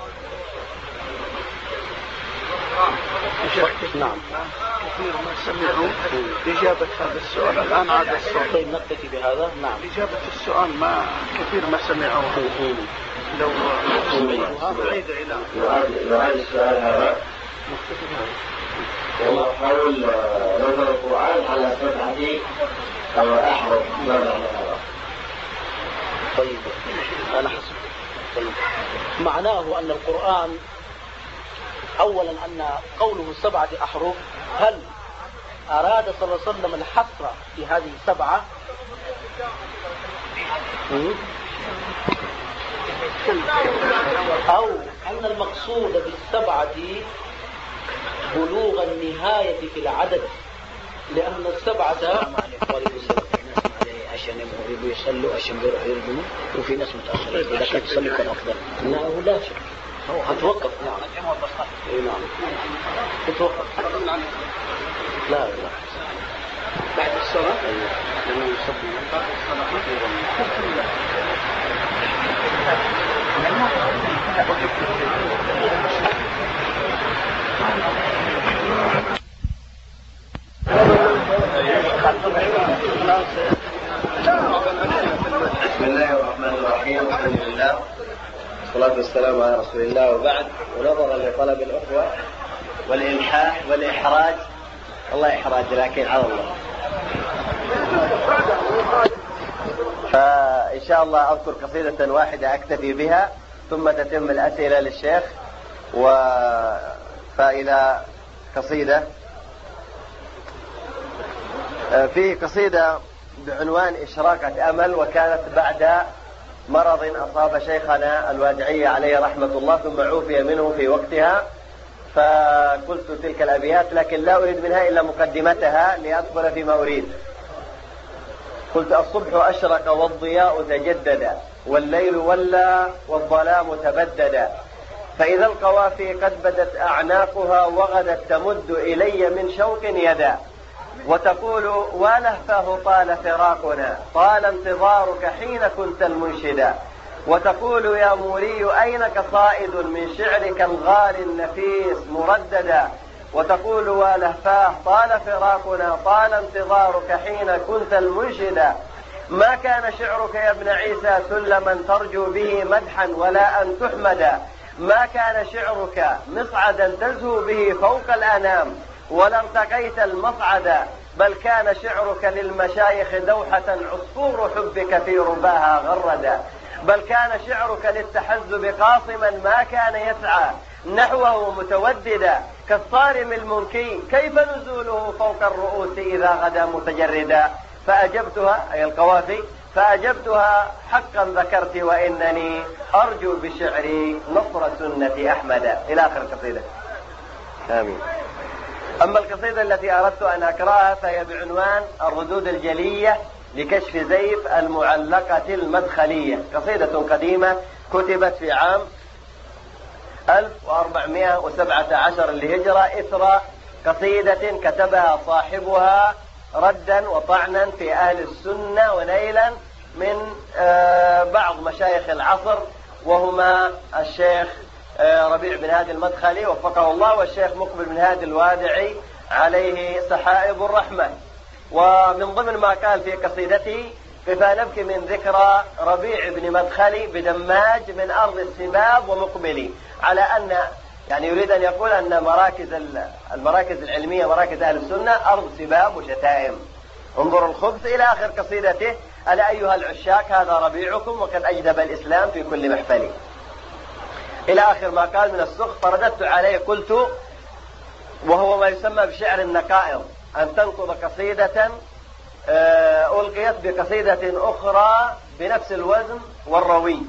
نعم. كثير ما سمعوا إجابة هذا السؤال الآن عاد الصوت. طيب نكتفي بهذا. نعم. إجابة السؤال ما كثير ما سمعوها. لو سمعوها بعيدة إلى يعاد السؤال هذا. والله حول نزل القرآن على سبعة أحرف، ما معنى هذا؟ طيب أنا حسب. طيب. معناه أن القرآن أولا أن قوله سبعة أحرف، هل أراد صلى الله عليه وسلم الحصر في هذه السبعة أو أن المقصود بالسبعة بلوغ النهاية في العدد، لأن السبعة عشان يبغوا يصلوا عشان يروحوا يرجموا، وفي ناس متأخرين إذا كانت تصلي كان أفضل. إنه لا شك هتوقف. نعم. إيه نعم. هتوقف. لا لا. بعد الصلاة. أيوة. لأنه يصلي بعد الصلاة. بسم الله الرحمن الرحيم. الحمد لله والصلاة والسلام على رسول الله، وبعد. ونظرا لطلب الأخوة والإلحاح والإحراج، الله إحراج لكن على الله، فإن شاء الله أذكر قصيدة واحدة أكتفي بها ثم تتم الأسئلة للشيخ. و... فإلى قصيدة، في قصيدة بعنوان إشراقة أمل، وكانت بعد مرض أصاب شيخنا الوادعي عليه رحمة الله ثم عوفي منه في وقتها، فقلت تلك الأبيات لكن لا أريد منها إلا مقدمتها لأدخل فيما أريد. قلت: الصبح أشرق والضياء تجدد، والليل ولى والظلام تبدد، فإذا القوافي قد بدت أعناقها وغدت تمد إلي من شوق يدا، وتقول: ولهفه طال فراقنا، طال انتظارك حين كنت المنشدا، وتقول: يا موري أين قصائد من شعرك الغالي النفيس مرددا، وتقول: ولهفاه طال فراقنا، طال انتظارك حين كنت المنشدا، ما كان شعرك يا ابن عيسى سلما ترجو به مدحا ولا أن تحمدا، ما كان شعرك مصعدا تزهو به فوق الأنام ولا ارتقيت المصعد، بل كان شعرك للمشايخ دوحة عصفور حبك في رباها غردا، بل كان شعرك للتحزب قاصما ما كان يسعى نحوه متوددا، كالصارم المنكي كيف نزوله فوق الرؤوس إذا غدا متجردا، فأجبتها أي القوافي فأجبتها: حقا ذكرت وإنني أرجو بشعري نصر سنة أحمد، إلى آخر القصيدة. آمين. أما القصيدة التي أردت أن أقرأها فهي بعنوان الردود الجلية لكشف زيف المعلقة المدخلية، قصيدة قديمة كتبت في عام ألف وأربعمائة وسبعة عشر للهجرة، إثر قصيدة كتبها صاحبها ردا وطعنا في أهل السنة ونيلا من بعض مشايخ العصر، وهما الشيخ ربيع بن هادي المدخلي وفقه الله، والشيخ مقبل بن هادي الوادعي عليه سحائب الرحمة. ومن ضمن ما قال في قصيدته: كفى نبكي من ذكرى ربيع بن مدخلي بدماج من أرض السباب ومقبلي، على أن يعني يريد أن يقول أن مراكز المراكز العلمية مراكز أهل السنة أرض سباب وشتائم. انظروا الخبث. إلى آخر قصيدته: ألا أيها العشاق هذا ربيعكم وقد أجدب الإسلام في كل محفل، إلى آخر ما قال من السخط. فرددت عليه قلت، وهو ما يسمى بشعر النقائض، أن تنقض قصيدة ألقيت بقصيدة أخرى بنفس الوزن والروي.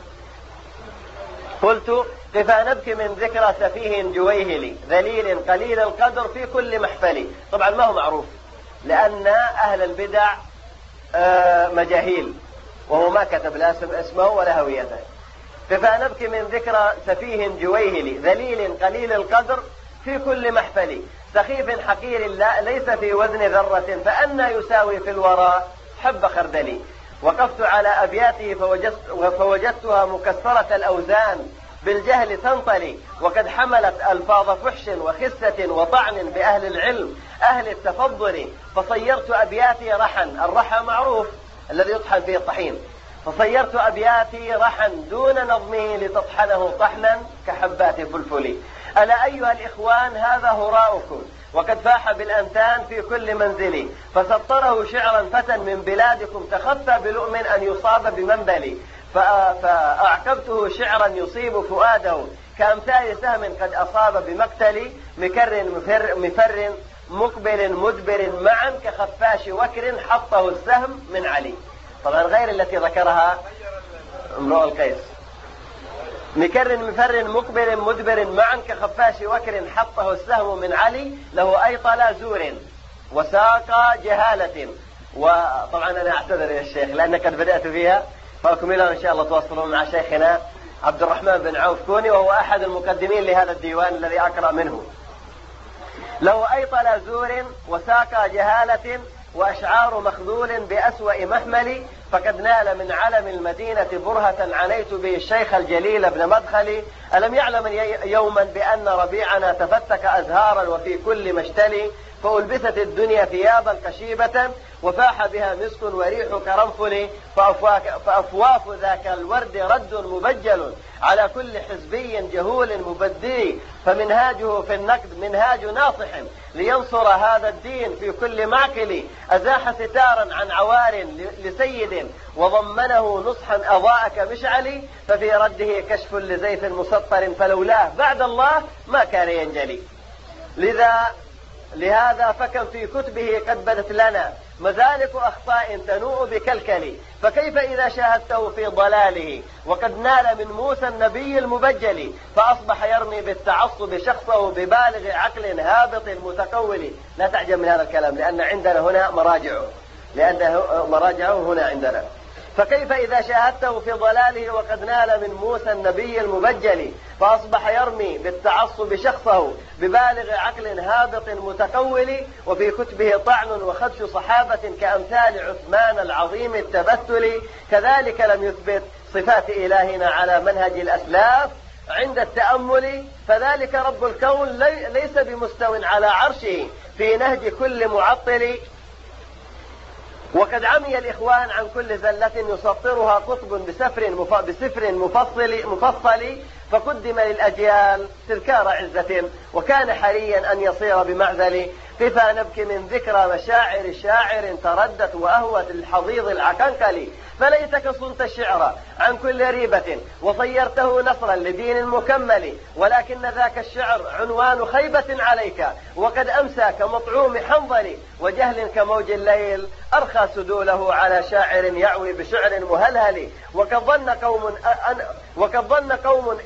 قلت: كفى نبكي من ذكرى سفيه جويهلي، ذليل قليل القدر في كل محفل. طبعا ما هو معروف لأن أهل البدع مجاهيل، وهو ما كتب لا اسمه ولا هويته. كفى نبكي من ذكرى سفيه جويهلي، ذليل قليل القدر في كل محفل، سخيف حقير لا ليس في وزن ذرة، فأنا يساوي في الورى حب خردلي. وقفت على أبياته فوجدت فوجدتها مكسرة الأوزان بالجهل تنطلي، وقد حملت ألفاظ فحش وخسة وطعن بأهل العلم أهل التفضل، فصيرت أبياتي رحا، الرحى معروف الذي يطحن فيه الطحين، فصيرت أبياتي رحا دون نظمه لتطحنه طحنا كحبات فلفل. ألا أيها الإخوان هذا هراؤكم وقد فاح بالأنتان في كل منزل، فسطره شعرا فتى من بلادكم تخفى بلؤم أن يصاب بمنبل، فأعقبته شعرا يصيب فؤاده كأمثال سهم قد أصاب بمقتل، مكر مفر, مفر مقبل مدبر معا كخفاش وكر حطه السهم من علي. طبعا غير التي ذكرها امرؤ القيس. مكر مفر مقبل مدبر معا كخفاش وكر حطه السهم من علي، له أيطل زور وساق جهالة. وطبعا أنا أعتذر يا الشيخ لأن قد بدأت فيها، فأكملها إن شاء الله تواصلون مع شيخنا عبد الرحمن بن عوف كوني، وهو أحد المقدمين لهذا الديوان الذي أقرأ منه. له أيطل زور وساق جهالة، وأشعار مخذول بأسوأ محمل، فقد نال من علم المدينة برهة عنيت به الشيخ الجليل ابن مدخلي. ألم يعلم يوما بأن ربيعنا تفتك أزهارا وفي كل مشتل، فألبست الدنيا ثيابا كشيبة وفاح بها مسك وريح كرنفل، فأفواف ذاك الورد رد مبجل على كل حزبي جهول مبدل، فمنهاجه في النقد منهاج ناصح لينصر هذا الدين في كل معقل، أزاح ستارا عن عوار لسيد وضمنه نصحا أضاء كمشعل، ففي رده كشف لزيف مسطر فلولاه بعد الله ما كان ينجلي. لذا لهذا فكم في كتبه قد بدت لنا مزالق أخطاء تنوء بكلكل، فكيف إذا شاهدته في ضلاله وقد نال من موسى النبي المبجل، فأصبح يرمي بالتعصب شخصه ببالغ عقل هابط متقول. لا تعجب من هذا الكلام لأن عندنا هنا مراجعه لأن مراجعه هنا عندنا. فكيف إذا شاهدته في ضلاله وقد نال من موسى النبي المبجل، فأصبح يرمي بالتعصب شخصه ببالغ عقل هابط متقول، وفي كتبه طعن وخدش صحابة كأمثال عثمان العظيم التبتل، كذلك لم يثبت صفات إلهنا على منهج الأسلاف عند التأمل، فذلك رب الكون ليس بمستو على عرشه في نهج كل معطل. وقد عمي الإخوان عن كل زلة يسطرها قطب بسفر بسفر مفصل مفصل فقدم للأجيال تذكار عزة، وكان حريا أن يصير بمعزل. كفى نبكي من ذكرى مشاعر شاعر تردت وأهوت الحضيض العكنكل، فليتك صنت الشعر عن كل ريبة وصيرته نصرا لدين مكمل، ولكن ذاك الشعر عنوان خيبة عليك، وقد أمسى كمطعوم حنظل، وجهل كموج الليل أرخى سدوله على شاعر يعوي بشعر مهلهل. وقد ظن قوم أن وقد ظن قوم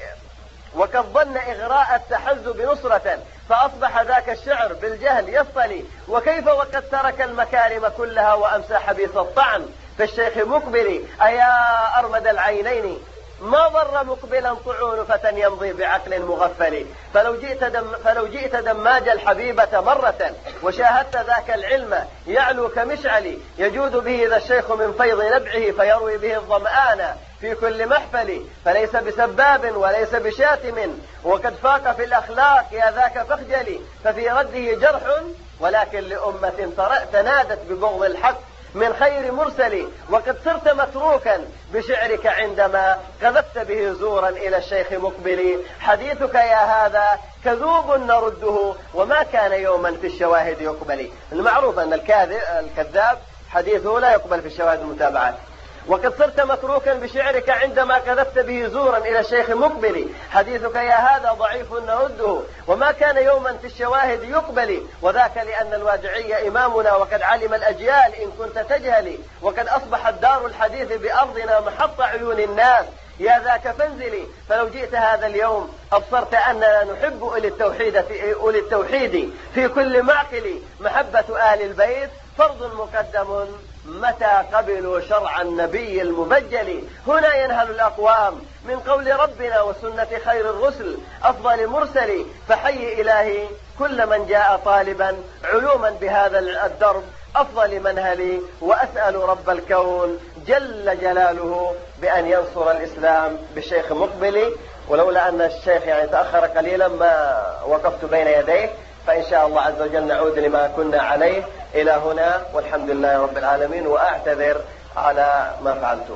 وقد ظن إغراء التحزب نصرة، فأصبح ذاك الشعر بالجهل يصطلي. وكيف وقد ترك المكارم كلها وأمسى حبيث الطعن في الشيخ مقبل، أيا أرمد العينين ما ضر مقبلا طعون فتى يمضي بعقل مغفل. فلو جئت دم فلو جئت دماج الحبيبة مرة وشاهدت ذاك العلم يعلو كمشعل، يجود به ذا الشيخ من فيض نبعه فيروي به الظمآن في كل محفل، فليس بسباب وليس بشاتم وقد فاق في الأخلاق يا ذاك فاخجلي، ففي رده جرح ولكن لأمة تنادت ببغض الحق من خير مرسل. وقد صرت متروكا بشعرك عندما قذفت به زورا إلى الشيخ مقبل، حديثك يا هذا كذوب نرده وما كان يوما في الشواهد يقبل. المعروف أن الكذاب حديثه لا يقبل في الشواهد المتابعات. وقد صرت متروكا بشعرك عندما كذبت به زورا إلى الشيخ مقبل، حديثك يا هذا ضعيف نرده وما كان يوما في الشواهد يقبل، وذاك لأن الواجعي إمامنا وقد علم الأجيال إن كنت تجهلي، وقد أصبحت دار الحديث بأرضنا محط عيون الناس يا ذاك فانزلي. فلو جئت هذا اليوم أبصرت أننا نحب أولي التوحيد في, أولي التوحيد في كل معقل، محبة آل البيت فرض مقدم متى قبلوا شرع النبي المبجل. هنا ينهل الأقوام من قول ربنا وسنة خير الرسل أفضل مرسل، فحي إلهي كل من جاء طالبا علوما بهذا الدرب أفضل منهلي، وأسأل رب الكون جل جلاله بأن ينصر الإسلام بالشيخ مقبل. ولولا أن الشيخ يعني تأخر قليلا ما وقفت بين يديه، فإن شاء الله عز وجل نعود لما كنا عليه إلى هنا، والحمد لله رب العالمين، وأعتذر على ما فعلته.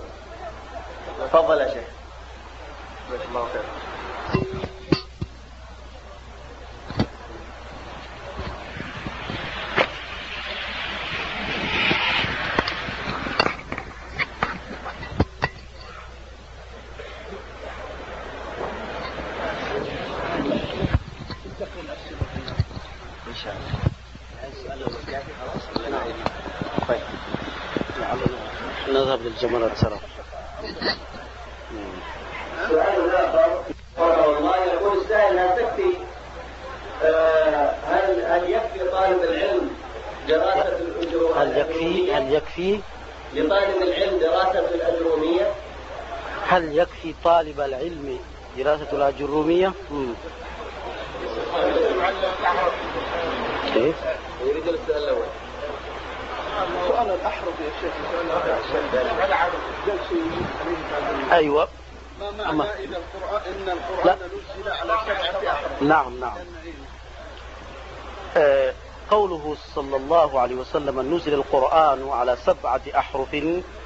تفضل يا شيخ. الله خير. نذهب للجمرات سرا. سؤال آخر والله يقول السائل هل تكفي آه هل هل يكفي طالب العلم دراسة الأجرومية؟ هل يكفي هل يكفي لطالب العلم دراسة الأجرومية؟ هل يكفي طالب العلم دراسة الأجرومية؟ كيف؟ يريد السؤال الأول. الأحرف يا شيخ أيوة. ما معنى إذا القرآن إن القرآن نزل على سبعة أحرف؟ نعم نعم. آه قوله صلى الله عليه وسلم نزل القرآن على سبعة أحرف،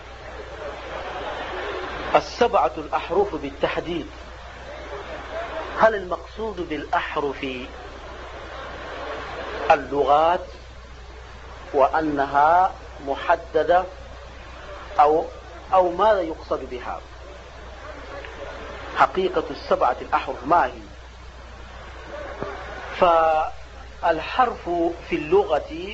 السبعة الأحرف بالتحديد، هل المقصود بالأحرف اللغات وأنها محددة أو أو ماذا يقصد بها؟ حقيقة السبعة الأحرف ما هي؟ فالحرف في اللغة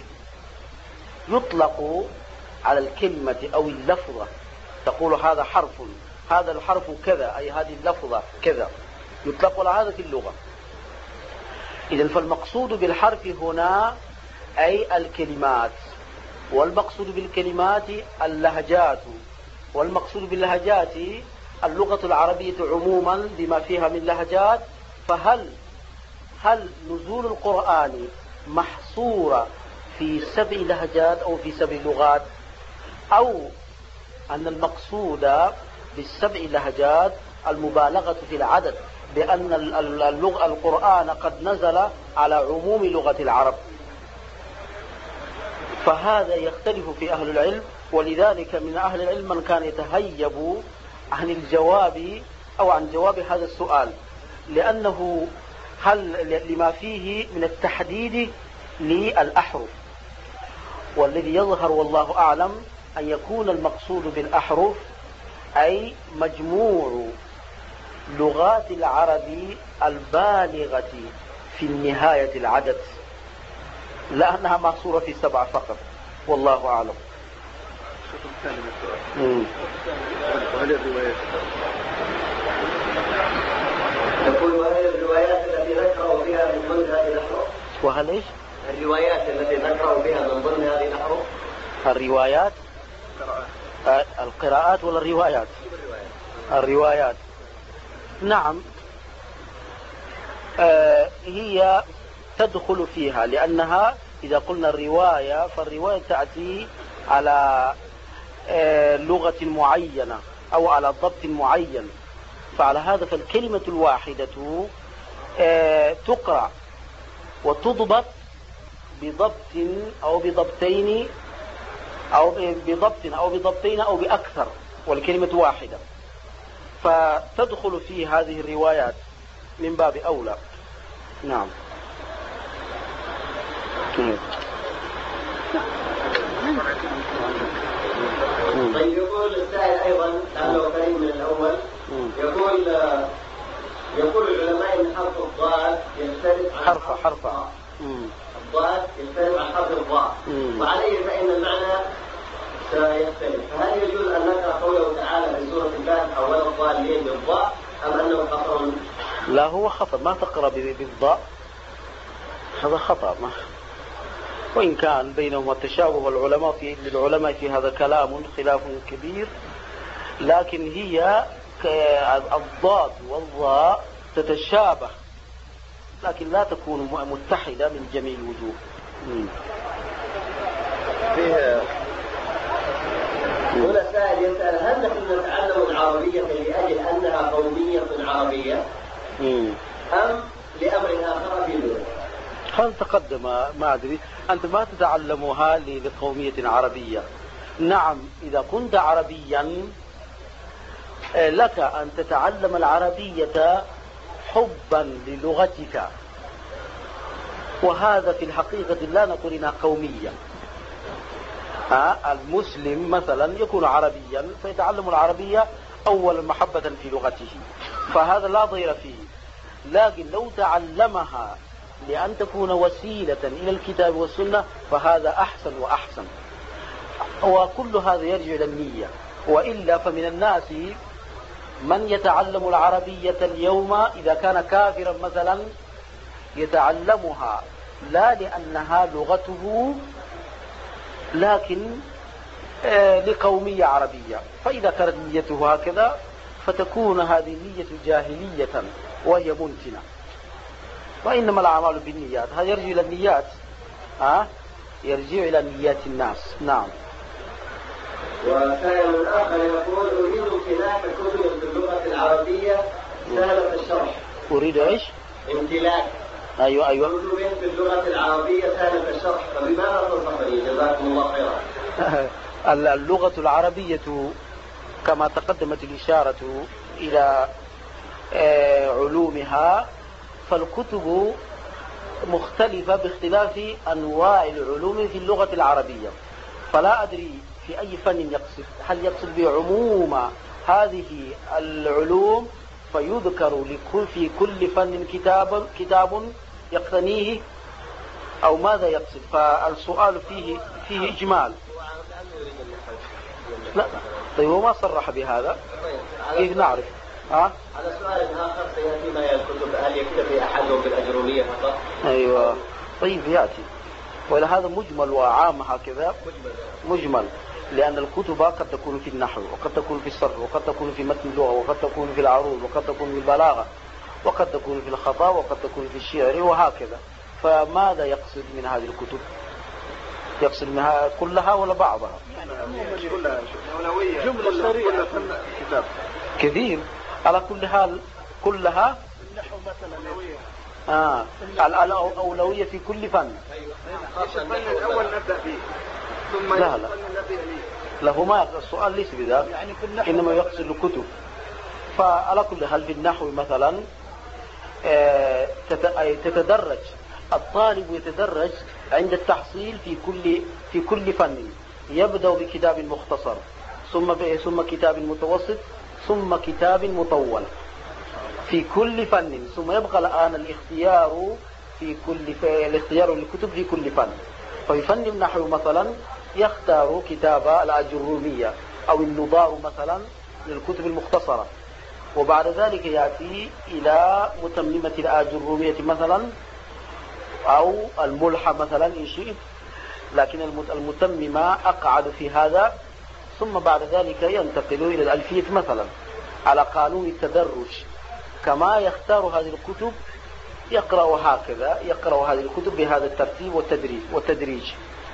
يطلق على الكلمة أو اللفظة، تقول هذا حرف، هذا الحرف كذا، أي هذه اللفظة كذا، يطلق على هذا في اللغة. إذن فالمقصود بالحرف هنا أي الكلمات، والمقصود بالكلمات اللهجات، والمقصود باللهجات اللغة العربية عموما بما فيها من لهجات. فهل هل نزول القرآن محصورة في سبع لهجات أو في سبع لغات، أو أن المقصود بالسبع لهجات المبالغة في العدد، بأن اللغة القرآن قد نزل على عموم لغة العرب؟ فهذا يختلف في أهل العلم، ولذلك من أهل العلم من كان يتهيب عن الجواب أو عن جواب هذا السؤال، لأنه هل لما فيه من التحديد للأحرف. والذي يظهر والله أعلم أن يكون المقصود بالأحرف أي مجموع لغات العرب البالغة في النهاية العدد، لأنها محصورة في سبعة فقط، والله أعلم. وهل الروايات يقول وهل الروايات التي ذكروا بها من ضمن هذه الأحرف؟ وهل إيش؟ الروايات التي ذكروا بها من ضمن هذه الأحرف؟ الروايات آه القراءات ولا الروايات؟ الروايات نعم. آه هي تدخل فيها، لأنها إذا قلنا الرواية فالرواية تأتي على آه لغة معينة أو على ضبط معين، فعلى هذا فالكلمة الواحدة آه تقرأ وتضبط بضبط أو بضبطين أو بضبط أو بضبطين أو بأكثر، والكلمة واحدة، فتدخل في هذه الروايات من باب أولى. نعم. طيب يقول السائل أيضا لأنه قريب من الأول، يقول يقول العلماء أن حرف الضاد يختلف عن حرف حرف الضاد يختلف عن حرف الضاء، وعليه فإن المعنى سيختلف. فهل يجوز أن نقرأ قوله تعالى في سورة الفاتحة ولا الضالين بالضاء، أم أنه خطأ؟ لا، هو خطأ، ما تقرأ بالضاء، هذا خطأ. ما وإن كان بينهم التشابه، والعلماء في للعلماء في هذا كلام خلاف كبير، لكن هي الضاد والضاء تتشابه، لكن لا تكون متحدة من جميع الوجوه. فيه هنا سائل يسأل هل نحن نتعلم العربية لأجل أنها قومية عربية مم. أم لأمر آخر في ذلك؟ هل تقدم ما أدري، أنت ما تتعلمها لقومية عربية. نعم، إذا كنت عربيا لك أن تتعلم العربية حبا للغتك، وهذا في الحقيقة لا نقول إنها قومية. المسلم مثلا يكون عربيا فيتعلم العربية أولا محبة في لغته، فهذا لا ضير فيه. لكن لو تعلمها لأن تكون وسيلة إلى الكتاب والسنة فهذا أحسن وأحسن، وكل هذا يرجع إلى النية. وإلا فمن الناس من يتعلم العربية اليوم إذا كان كافرا مثلا يتعلمها لا لأنها لغته، لكن لقومية عربية، فإذا كانت نيته هكذا فتكون هذه النية جاهلية وهي منتنة. وإنما الأعمال بالنيات، هذا يرجع إلى النيات، ها يرجع إلى نيات الناس. نعم. وسائل آخر يقول أريد امتلاك كتب في اللغة العربية سهلة الشرح. أريد إيش؟ امتلاك أيوة أيوة كتب في اللغة العربية سهلة الشرح، فبماذا تنصحني؟ جزاكم الله خيرا. اللغة العربية كما تقدمت الإشارة إلى علومها، فالكتب مختلفة باختلاف أنواع العلوم في اللغة العربية، فلا أدري في أي فن يقصد، هل يقصد بعموم هذه العلوم فيذكر في كل فن كتاب كتاب يقتنيه، أو ماذا يقصد؟ فالسؤال فيه فيه إجمال. لا طيب هو ما صرح بهذا، كيف نعرف؟ ها؟ على سؤال آخر سيأتي ما الكتب، هل يكتفي أحدهم بالأجرومية فقط؟ أيوة طيب يأتي، ولهذا مجمل وعام هكذا مجمل، لأن الكتب قد تكون في النحو، وقد تكون في الصرف، وقد تكون في متن اللغة، وقد تكون في العروض، وقد تكون في البلاغة، وقد تكون في الخطاب، وقد تكون في الشعر، وهكذا. فماذا يقصد من هذه الكتب؟ يقصد منها كلها ولا بعضها؟ كلها جملة سريعة كتاب كثير. على كل حال كلها النحو مثلا آه. الأولوية في كل فن. الفن الأول نبدأ به ثم لا لا نبدأ به. له ما السؤال ليس بذلك، يعني في النحو إنما يقصد الكتب. فعلى كل حال في النحو مثلا تتدرج الطالب، يتدرج عند التحصيل في كل في كل فن، يبدأ بكتاب مختصر، ثم ثم كتاب متوسط، ثم كتاب مطول في كل فن، ثم يبقى الآن الاختيار في كل ف... الاختيار للكتب في كل فن. ففي فن النحو مثلا يختار كتاب الأجرومية أو النظار مثلا للكتب المختصرة، وبعد ذلك يأتي إلى متممة الأجرومية مثلا أو الملحة مثلا إن شئت، لكن المتممة أقعد في هذا، ثم بعد ذلك ينتقل إلى الألفية مثلا على قانون التدرج، كما يختار هذه الكتب يقرأ هكذا، يقرأ هذه الكتب بهذا الترتيب والتدريج والتدريج.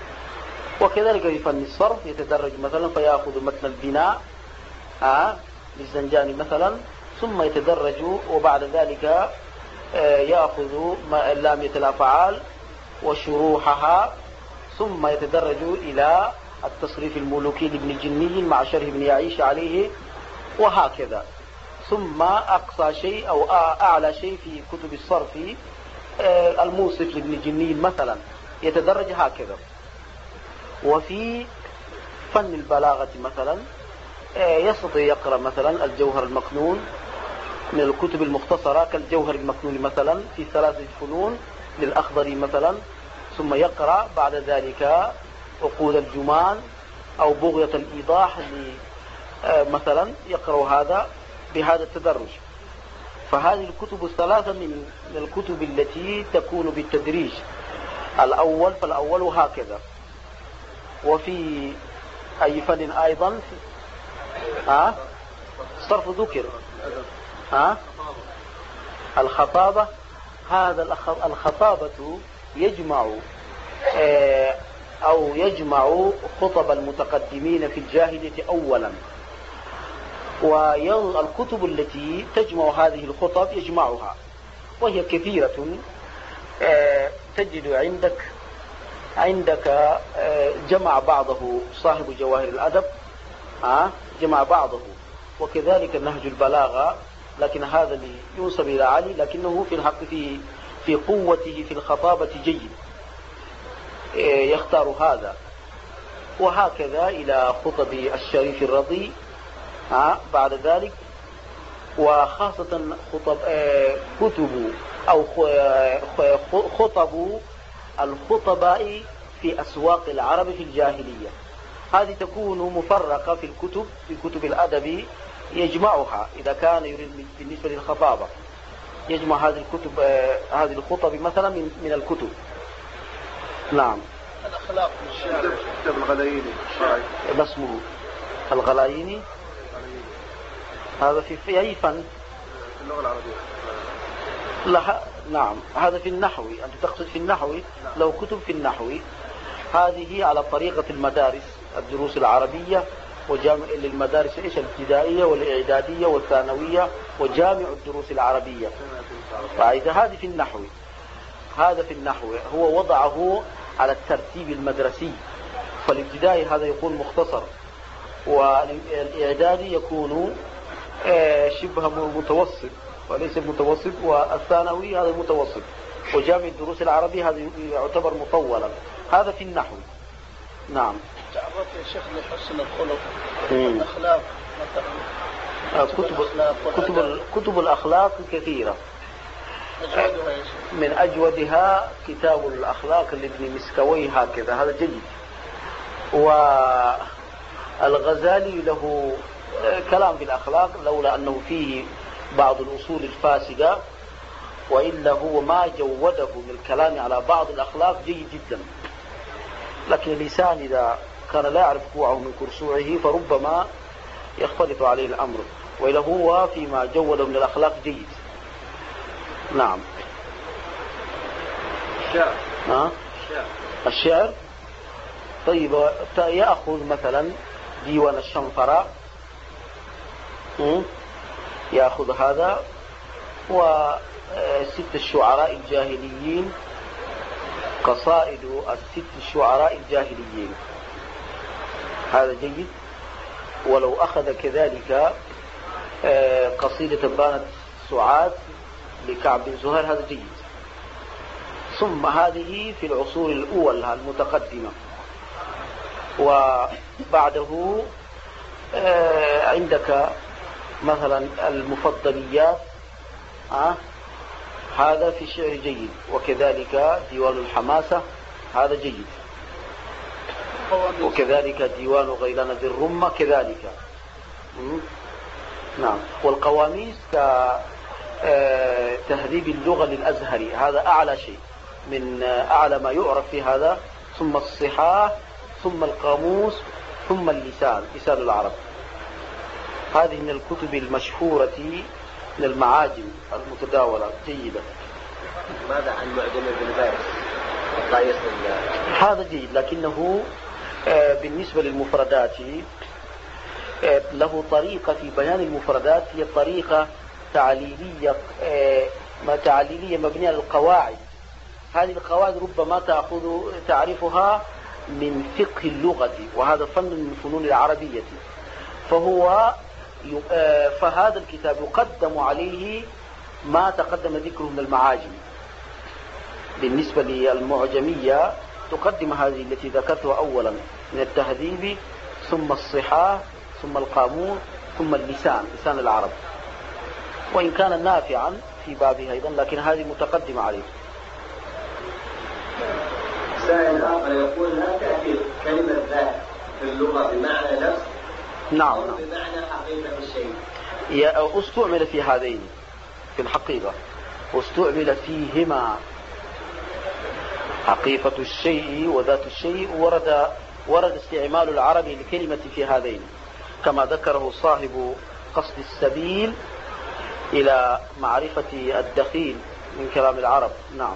وكذلك في فن الصرف يتدرج مثلا فيأخذ متن البناء آه للزنجاني مثلا، ثم يتدرج وبعد ذلك يأخذ لامية الأفعال وشروحها، ثم يتدرج إلى التصريف الملوكي لابن الجني مع شرح ابن يعيش عليه، وهكذا. ثم أقصى شيء أو أعلى شيء في كتب الصرف الموصف لابن الجني مثلا، يتدرج هكذا. وفي فن البلاغة مثلا يستطيع يقرأ مثلا الجوهر المكنون من الكتب المختصرة كالجوهر المكنون مثلا في ثلاثة فنون للأخضر مثلا، ثم يقرأ بعد ذلك عقود الجمان أو بغية الإيضاح مثلا، يقرأ هذا بهذا التدرج. فهذه الكتب الثلاثة من الكتب التي تكون بالتدريج، الأول فالأول وهكذا. وفي أي فن أيضا ها صرف ذكر ها الخطابة. هذا الخطابة يجمع أو يجمع خطب المتقدمين في الجاهلية أولا، والكتب التي تجمع هذه الخطب يجمعها، وهي كثيرة. تجد عندك عندك جمع بعضه صاحب جواهر الأدب جمع بعضه، وكذلك نهج البلاغة، لكن هذا اللي ينسب إلى علي، لكنه في الحق في في قوته في الخطابة جيد، يختار هذا. وهكذا إلى خطب الشريف الرضي بعد ذلك، وخاصة خطب كتب أو خطب الخطباء في أسواق العرب في الجاهلية، هذه تكون مفرقة في الكتب في كتب الأدب، يجمعها إذا كان يريد بالنسبة للخطابة، يجمع هذه الكتب هذه الخطب مثلا من من الكتب. نعم. الأخلاق الشعر كتاب الغلاييني ما اسمه الغلاييني؟ هذا في في أي فن؟ في اللغة العربية. لا نعم، هذا في النحو. أنت تقصد في النحو؟ لو كتب في النحو هذه على طريقة المدارس الدروس العربية، وجامع للمدارس إيش الابتدائية والإعدادية والثانوية وجامع الدروس العربية. فإذا هذه في النحو، هذا في النحو هو وضعه على الترتيب المدرسي، فالابتدائي هذا يكون مختصر، والإعدادي يكون شبه متوسط وليس متوسط، والثانوي هذا متوسط، وجامع الدروس العربية هذا يعتبر مطولا. هذا في النحو. نعم. تعرف يا شيخ لحسن الخلق والأخلاق كتب كتب كتب الأخلاق كثيرة. من أجودها كتاب الأخلاق لابن مسكوي هكذا، هذا جيد. والغزالي له كلام في الأخلاق لولا أنه فيه بعض الأصول الفاسدة، وإلا هو ما جوده من الكلام على بعض الأخلاق جيد جدا. لكن اللسان إذا كان لا يعرف كوعه من كرسوعه فربما يختلط عليه الأمر، وإلا هو فيما جوده من الأخلاق جيد. نعم. الشعر. ها؟ الشعر. الشعر. طيب يأخذ مثلا ديوان الشنفرة، يأخذ هذا، وست الشعراء الجاهليين، قصائد الست الشعراء الجاهليين، هذا جيد. ولو أخذ كذلك قصيدة بانت سعاد لكعب بن زهير هذا جيد. ثم هذه في العصور الأولى المتقدمة. وبعده عندك مثلا المفضليات، أه؟ هذا في الشعر جيد، وكذلك ديوان الحماسة هذا جيد، وكذلك ديوان غيلان ذي الرمة كذلك. نعم. والقواميس كتهذيب اللغة للأزهري هذا أعلى شيء، من أعلى ما يعرف في هذا، ثم الصحاح، ثم القاموس، ثم اللسان، لسان العرب. هذه من الكتب المشهورة من المعاجم المتداولة جيدة. ماذا عن معجم ابن فارس؟ هذا جيد، لكنه بالنسبة للمفردات له طريقة في بيان المفردات، هي طريقة تعليلية تعليلية مبنية على القواعد. هذه القواعد ربما تأخذ تعرفها من فقه اللغة، وهذا فن من الفنون العربية. فهو فهذا الكتاب يقدم عليه ما تقدم ذكره من المعاجم. بالنسبة للمعجمية تقدم هذه التي ذكرتها أولا من التهذيب، ثم الصحاح، ثم القاموس، ثم اللسان، لسان العرب، وإن كان نافعا في بابه أيضا، لكن هذه متقدمة عليه. سائل آخر يقول: لا تأتي كلمة ذات في اللغة بمعنى نفس نعم أو بمعنى حقيقة الشيء؟ استعمل في هذين في الحقيقة، واستعمل فيهما حقيقة الشيء وذات الشيء. ورد ورد استعمال العرب لكلمة في هذين، كما ذكره صاحب قصد السبيل إلى معرفة الدخيل من كلام العرب. نعم.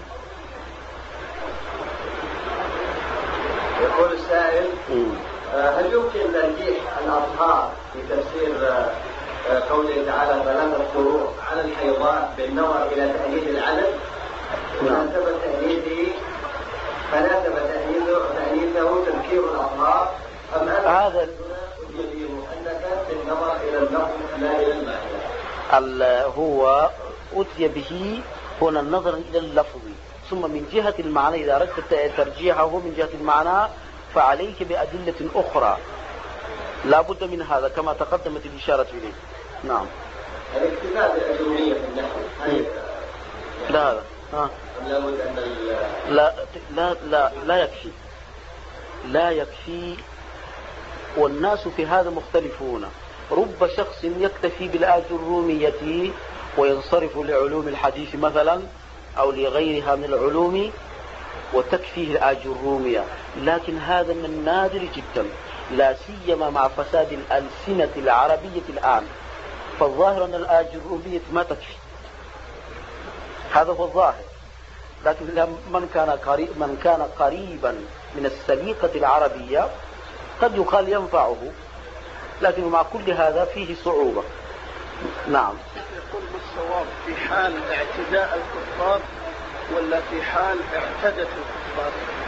يقول السائل: هل يمكن ترجيح الأظهار في تفسير قوله تعالى ثلاثة فروع على الحيضات بالنظر إلى تأييد العدد؟ فناسب تأييده فناسب تأييده تأييده تذكير الأظهار، أم أن هذا يجب أنك بالنظر إلى اللفظ لا إلى المعنى؟ هو أتي به هنا النظر إلى اللفظ، ثم من جهة المعنى إذا أردت ترجيحه من جهة المعنى فعليك بأدلة أخرى لا بد من هذا كما تقدمت الإشارة إليه. نعم. الاكتفاء بالأجرومية في النحو لا هذا ها. لا بد أن لا لا لا لا يكفي لا يكفي والناس في هذا مختلفون. رب شخص يكتفي بالأجرومية وينصرف لعلوم الحديث مثلا أو لغيرها من العلوم وتكفيه الأجرومية، لكن هذا من النادر جدا، لا سيما مع فساد الألسنة العربية الآن. فالظاهر أن الأجرومية ما تكفي، هذا هو الظاهر. لكن من كان قريب من كان قريبا من السليقة العربية قد يقال ينفعه، لكن مع كل هذا فيه صعوبة. نعم. يقول ما الصواب في حال اعتداء الكفار ولا في حال اعتدت الكفار؟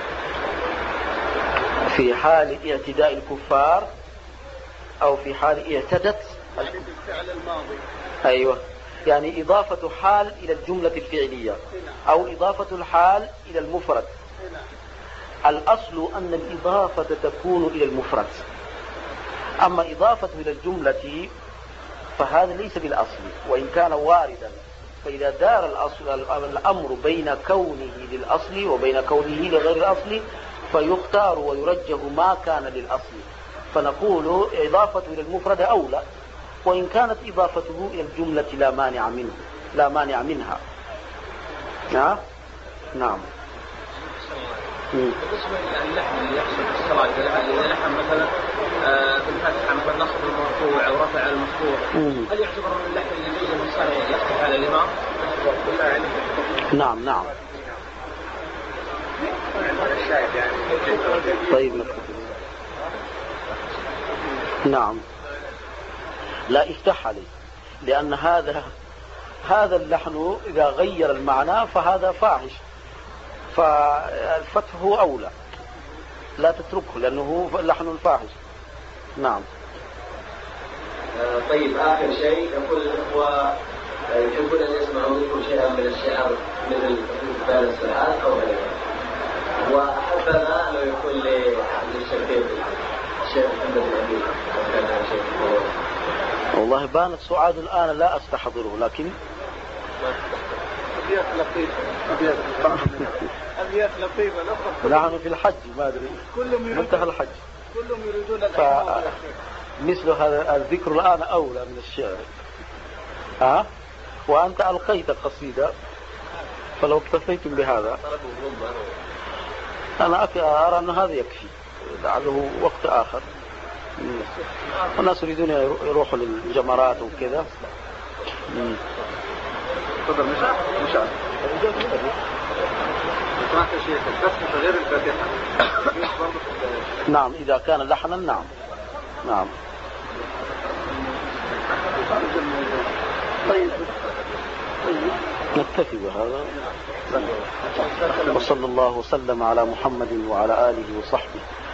في حال اعتداء الكفار أو في حال اعتدت الفعل الماضي. أيوة، يعني إضافة حال إلى الجملة الفعلية أو إضافة الحال إلى المفرد. الأصل أن الإضافة تكون إلى المفرد، أما إضافة إلى الجملة فهذا ليس بالأصل وإن كان واردا. فإذا دار الأصل الأمر بين كونه للأصل وبين كونه لغير الأصل فيختار ويرجح ما كان للأصل، فنقول إضافة إلى المفرد أولى، وإن كانت إضافته إلى الجملة لا مانع منه لا مانع منها. نعم. نعم. بالنسبة للحن اللي يحصل في الصلاة، إذا لحن مثلا في الفاتحة مثلا نصب المرفوع أو رفع المفتوح، هل يعتبر من اللحن اللي يجوز من الصلاة يفتح على الإمام؟ نعم نعم. طيب نعم، لا افتح عليه، لأن هذا هذا اللحن إذا غير المعنى فهذا فاحش، فالفتح هو أولى، لا تتركه لأنه لحن الفاحش. نعم. طيب آخر شيء يقول الأخوة يحبون أن يسمعوا منكم شيئا من الشعر مثل بال الساعات أو غيرها، وأحبنا لو يكون للشيخين الشيخ محمد الأمين وكان شيخ. والله بانت سعاد الآن لا أستحضره، لكن أبيات لطيفة أبيات أبيات لطيفة نحن في الحج ما أدري منتهى الحج كلهم يريدون الإعراب. مثل هذا الذكر الآن أولى من الشعر. ها أه؟ وأنت ألقيت قصيدة، فلو اكتفيتم بهذا أنا أرى أن هذا يكفي، لعله وقت آخر. الناس يريدون يروحوا للجمرات وكذا. تفضل. مش مش بس غير الفاتحة. نعم إذا كان لحنا. نعم نعم. طيب نكتفي بهذا، وصلى الله وسلم على محمد وعلى آله وصحبه.